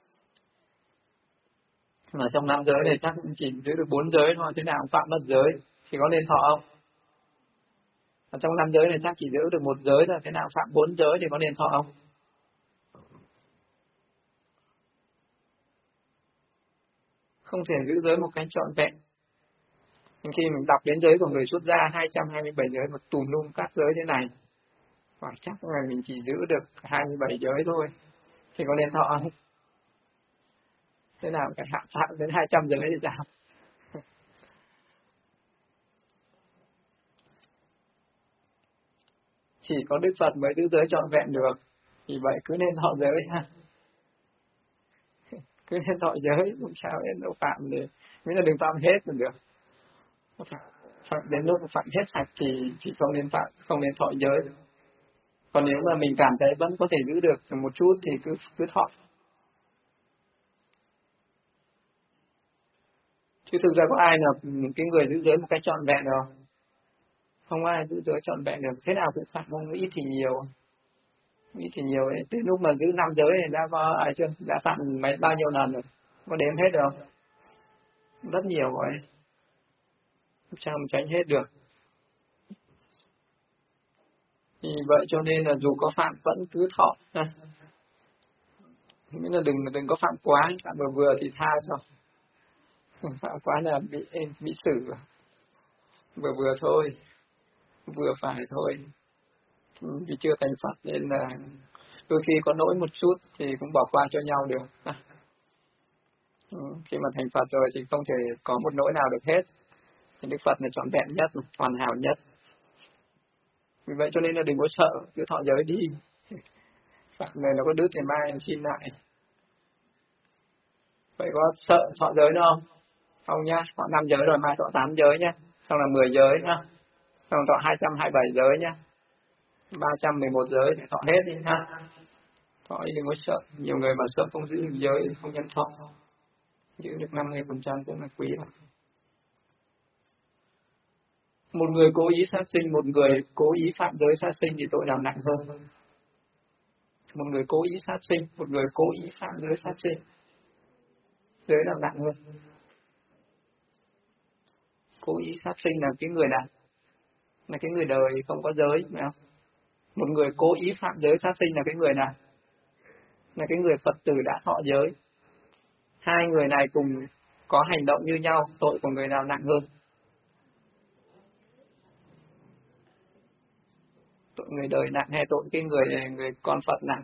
Mà trong 5 giới này chắc cũng chỉ giữ được 4 giới thôi, thế nào cũng phạm mất giới thì có nên thọ không? Ở trong 5 giới này chắc chỉ giữ được 1 giới thôi, thế nào phạm 4 giới thì có nên thọ không? Không thể giữ giới một cách trọn vẹn. Khi mình đọc đến giới của người xuất gia 227 giới một tùm lum các giới thế này, và chắc là mình chỉ giữ được 27 giới thôi thì có nên thọ không? Thế nào phải phạm đến 200 giới thì sao? Chỉ có Đức Phật mới giữ giới trọn vẹn được, vì vậy cứ nên thọ giới ha. Cứ nên thọ giới, không sao đến đâu phạm thì miễn là đừng phạm hết là được. Phạm đến lúc phạm hết sạch thì không nên phạm, không nên thọ giới. Còn nếu mà mình cảm thấy vẫn có thể giữ được một chút thì cứ thọ. Chứ thực ra có ai là cái người giữ giới một cách trọn vẹn đâu? Không ai giữ giới trọn vẹn được, thế nào cũng phạm, không ít thì nhiều. Ít thì nhiều ấy, từ lúc mà giữ 5 giới này đã có ai chưa? Đã phạm bao nhiêu lần rồi? Có đếm hết được không? Rất nhiều rồi. Sao mà tránh hết được? Vì vậy cho nên là dù có phạm vẫn cứ thọ. Nghĩa là đừng có phạm quá, phạm vừa thì tha cho. Phạm quá là bị xử. Vừa thôi, vừa phải thôi. Vì chưa thành Phật nên là đôi khi có lỗi một chút thì cũng bỏ qua cho nhau được. Khi mà thành Phật rồi thì không thể có một lỗi nào được hết. Đức Phật là trọn vẹn nhất, hoàn hảo nhất. Vì vậy cho nên là đừng có sợ, cứ thọ giới đi. Phạm này nó có đứt thì mai xin lại. Vậy có sợ thọ giới nữa không? Không nhá, thọ 5 giới rồi mai thọ 8 giới nhá. Xong là 10 giới nhá. Xong thọ 227 giới nhá. 311 giới thì thọ hết đi ha. Thọ đi đừng có sợ. Nhiều người mà sợ không giữ được giới, không nhân thọ. Giữ được 50% cũng là quý lắm. Một người cố ý sát sinh, một người cố ý phạm giới sát sinh thì tội nào nặng hơn? Một người cố ý sát sinh, một người cố ý phạm giới sát sinh, giới nào nặng hơn? Cố ý sát sinh là cái người nào? Là cái người đời không có giới, phải không? Một người cố ý phạm giới sát sinh là cái người nào? Là cái người Phật tử đã thọ giới. Hai người này cùng có hành động như nhau, tội của người nào nặng hơn? Tội người đời nặng hay tội cái người con Phật nặng?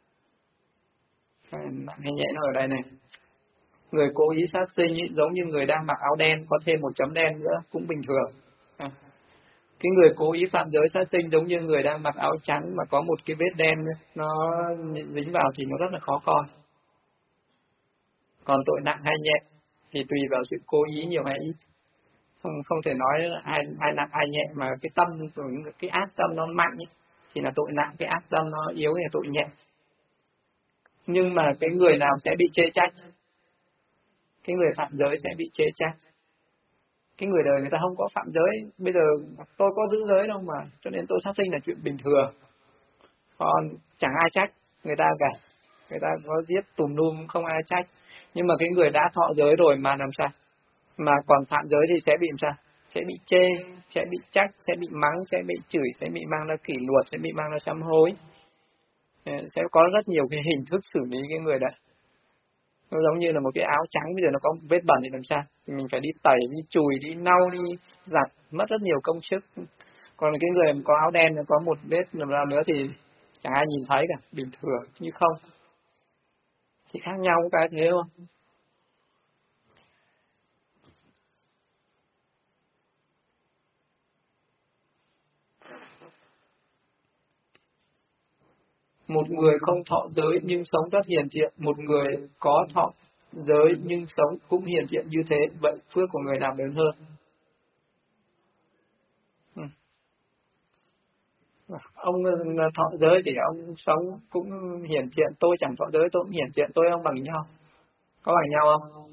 Nặng hay nhẹ nó ở đây này. Người cố ý sát sinh ý, giống như người đang mặc áo đen có thêm một chấm đen nữa cũng bình thường. Cái người cố ý phạm giới sát sinh giống như người đang mặc áo trắng mà có một cái vết đen nó dính vào thì nó rất là khó coi. Còn tội nặng hay nhẹ thì tùy vào sự cố ý nhiều hay ít. Không thể nói ai nặng ai nhẹ, mà cái tâm, cái ác tâm nó mạnh ấy, thì là tội nặng, cái ác tâm nó yếu thì là tội nhẹ. Nhưng mà cái người nào sẽ bị chê trách? Cái người phạm giới sẽ bị chê trách. Cái người đời người ta không có phạm giới, bây giờ tôi có giữ giới đâu mà, cho nên tôi sát sinh là chuyện bình thường. Còn chẳng ai trách người ta cả, người ta có giết tùm lum không ai trách. Nhưng mà cái người đã thọ giới rồi mà làm sao? Mà còn phạm giới thì sẽ bị làm sao? Sẽ bị chê, sẽ bị trách, sẽ bị mắng, sẽ bị chửi, sẽ bị mang ra kỷ luật, sẽ bị mang ra sám hối. Sẽ có rất nhiều cái hình thức xử lý cái người đấy. Nó giống như là một cái áo trắng bây giờ nó có vết bẩn thì làm sao? Thì mình phải đi tẩy, đi chùi, đi lau, đi giặt, mất rất nhiều công sức. Còn cái người có áo đen có một vết làm nào nữa thì chẳng ai nhìn thấy cả, bình thường như không. Thì khác nhau cái thế không? Một người không thọ giới nhưng sống rất hiền thiện, một người có thọ giới nhưng sống cũng hiền thiện như thế, vậy phước của người nào lớn hơn? Ông thọ giới thì ông sống cũng hiền thiện, tôi chẳng thọ giới tôi cũng hiền thiện, tôi không bằng nhau. Có bằng nhau không?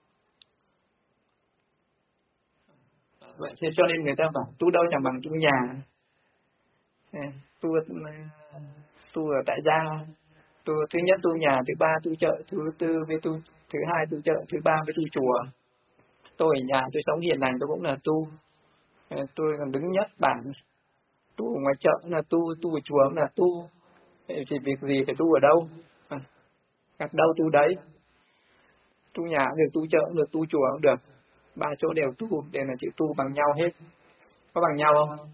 Vậy thế cho nên người ta bảo tu đâu chẳng bằng tu nhà. Tu tu ở tại gia, tu thứ nhất tu nhà, thứ ba tu chợ, thứ tư với tu, thứ hai tu chợ, thứ ba với tu chùa. Tôi ở nhà tôi sống hiền lành tôi cũng là tu. Tôi còn đứng nhất bảng. Tu ở ngoài chợ cũng là tu ở chùa cũng là tu. Thì việc gì phải tu ở đâu? Gặp đâu tu đấy. Tu nhà cũng được, tu chợ cũng được, tu chùa cũng được. Ba chỗ đều tu, đều là chữ tu bằng nhau hết. Có bằng nhau không?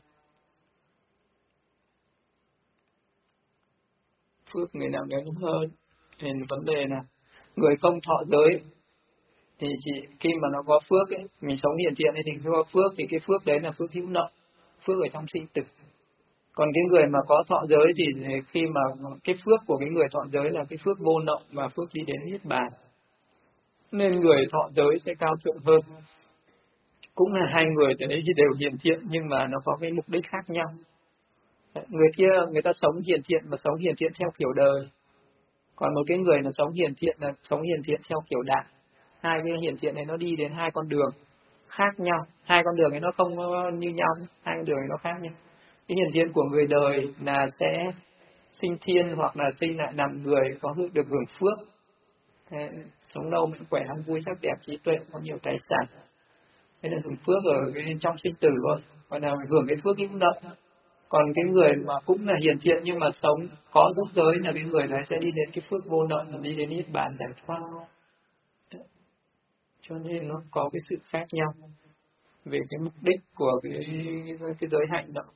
Phước người nào lớn hơn? Thì vấn đề là người không thọ giới thì chỉ khi mà nó có phước ấy, mình sống hiền thiện thì có phước, thì cái phước đấy là phước hữu nợ, phước ở trong sinh tử. Còn cái người mà có thọ giới thì khi mà cái phước của cái người thọ giới là cái phước vô nợ và phước đi đến niết bàn. Nên người thọ giới sẽ cao thượng hơn. Cũng là hai người đấy thì đều hiền thiện nhưng mà nó có cái mục đích khác nhau. Người kia người ta sống hiền thiện mà sống hiền thiện theo kiểu đời. Còn một cái người là sống hiền thiện theo kiểu đạo. Hai cái hiền thiện này nó đi đến hai con đường khác nhau. Hai con đường ấy nó không như nhau, hai con đường ấy nó khác nhau. Cái hiền thiện của người đời là sẽ sinh thiên hoặc là sinh lại làm người có được hưởng phước. Sống lâu mạnh khỏe ăn vui sắc đẹp trí tuệ có nhiều tài sản. Thế là hưởng phước ở cái trong sinh tử thôi, còn là hưởng cái phước hữu nợ. Còn cái người mà cũng là hiền thiện nhưng mà sống có giữ giới là cái người đấy sẽ đi đến cái phước vô nợ, đi đến niết bàn giải thoát. Cho nên nó có cái sự khác nhau về cái mục đích của cái giới hạnh đó.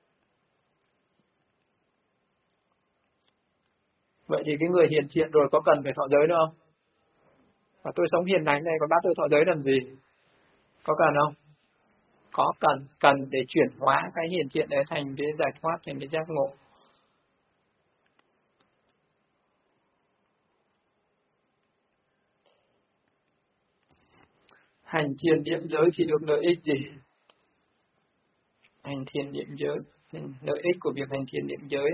Vậy thì cái người hiền thiện rồi có cần phải thọ giới đâu không? Và tôi sống hiền lành này còn bắt tôi thọ giới làm gì? Có cần không? Có cần để chuyển hóa cái hiền thiện đấy thành cái giải thoát, thành cái giác ngộ. Hành thiền niệm giới thì được lợi ích gì? Hành thiền niệm giới, lợi ích của việc hành thiền niệm giới.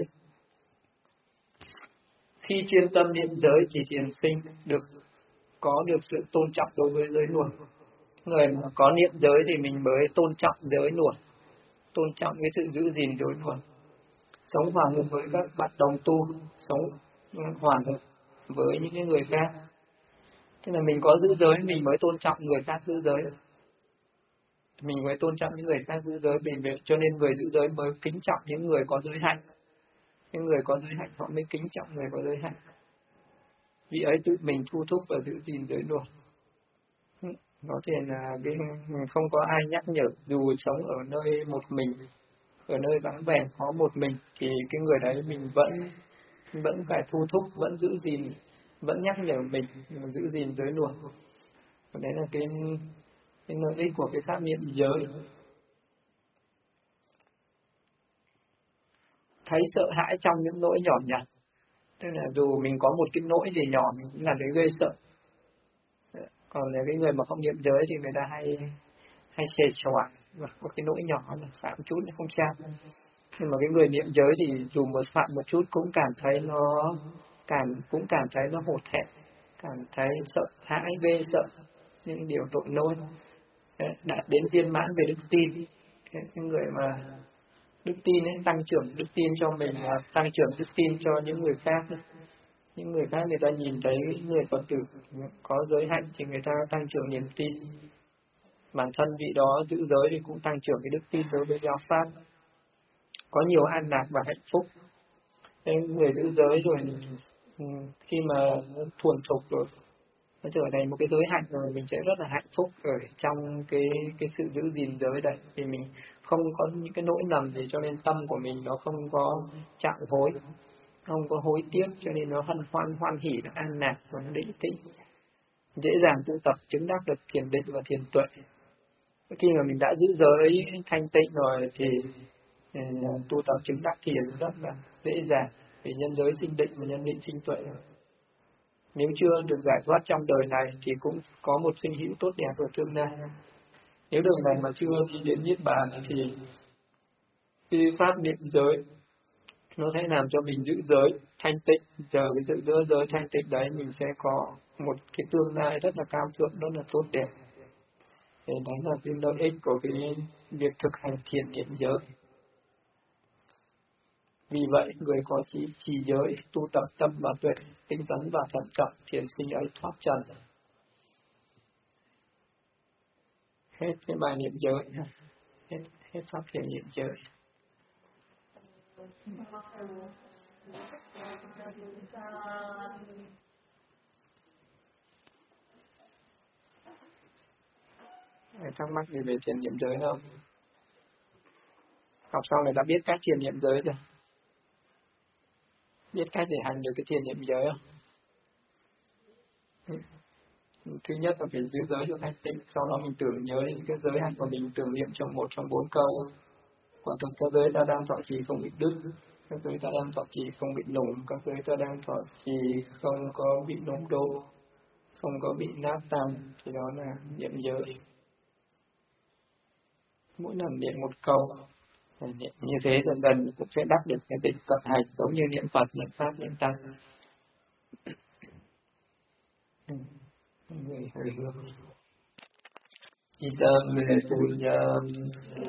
Khi chuyên tâm niệm giới thì thiền sinh có được sự tôn trọng đối với giới luật. Người mà có niệm giới thì mình mới tôn trọng giới luật, tôn trọng cái sự giữ gìn giới luật. Sống hòa hợp với các bạn đồng tu, sống hòa hợp với những cái người khác. Thế là mình có giữ giới mình mới tôn trọng người khác giữ giới. Mình mới tôn trọng những người khác giữ giới, cho nên người giữ giới mới kính trọng những người có giới hạnh. Những người có giới hạnh họ mới kính trọng người có giới hạnh. Vì ấy tự mình thu thúc và giữ gìn giới luật. Có thể là không có ai nhắc nhở, dù sống ở nơi một mình, ở nơi vắng vẻ có một mình, thì cái người đấy mình vẫn phải thu thúc, vẫn giữ gìn, vẫn nhắc nhở mình giữ gìn giới luật. Đấy là cái lợi ích của cái pháp niệm giới. thấy sợ hãi trong những nỗi nhỏ nhặt. Tức là dù mình có một cái nỗi gì nhỏ mình cũng là thấy ghê sợ. Còn là cái người mà không niệm giới thì người ta hay xề xòa, có cái nỗi nhỏ là phạm chút nó không sao. Nhưng mà cái người niệm giới thì dù một phạm một chút cũng cảm thấy nó hổ thẹn, cảm thấy sợ hãi, ghê sợ những điều tội lỗi. Đạt đến viên mãn về đức tin. Cái người mà đức tin ấy, tăng trưởng đức tin cho mình, tăng trưởng đức tin cho những người khác. Những người khác người ta nhìn thấy người Phật tử có giới hạnh thì người ta tăng trưởng niềm tin. Bản thân vị đó giữ giới thì cũng tăng trưởng cái đức tin đối với giáo pháp, có nhiều an lạc và hạnh phúc. Cái người giữ giới rồi khi mà thuần thục rồi, nó trở thành một cái giới hạnh rồi, mình sẽ rất là hạnh phúc ở trong cái sự giữ gìn giới đấy, vì mình không có những cái nỗi lầm gì, cho nên tâm của mình nó không có chạm hối, không có hối tiếc, cho nên nó hoan hỷ, nó an lạc và nó định tĩnh, dễ dàng tu tập chứng đắc được thiền định và thiền tuệ. Khi mà mình đã giữ giới thanh tịnh rồi thì tu tập chứng đắc thiền rất là dễ dàng, vì nhân giới sinh định và nhân định sinh tuệ. Nếu chưa được giải thoát trong đời này thì cũng có một sinh hữu tốt đẹp ở tương lai. Nếu đời này mà chưa đi đến niết bàn thì cái pháp niệm giới nó sẽ làm cho mình giữ giới thanh tịnh. Chờ cái giữ giới thanh tịnh đấy mình sẽ có một cái tương lai rất là cao thượng, rất là tốt đẹp. Thì đấy là cái lợi ích của cái việc thực hành thiền niệm giới. Vì vậy, người có trì giới, tu tập tâm và tuệ, tinh tấn và thận trọng, thiền sinh ấy thoát trần. Hết cái bài niệm giới, hết pháp thiền niệm giới. Thắc mắc gì về thiền niệm giới không? Học xong này đã biết cách thiền niệm giới rồi. Biết cách để hành được cái thiền niệm giới không? Thứ nhất là phải giữ giới cho thanh tịnh, sau đó mình tưởng nhớ những cái giới hạnh của mình, tưởng niệm trong 1 trong 4 câu. Quả thực các giới ta đang thọ trì không bị đứt, các giới ta đang thọ trì không bị nổ, các giới ta đang thọ trì không có bị nóng đô, không có bị nát tan, thì đó là niệm giới. Mỗi lần niệm một câu, niệm như thế dần dần cũng sẽ đắc được cái định cận hành, giống như niệm Phật, niệm Pháp, niệm Tăng. Người hồi hướng. Idam me punyam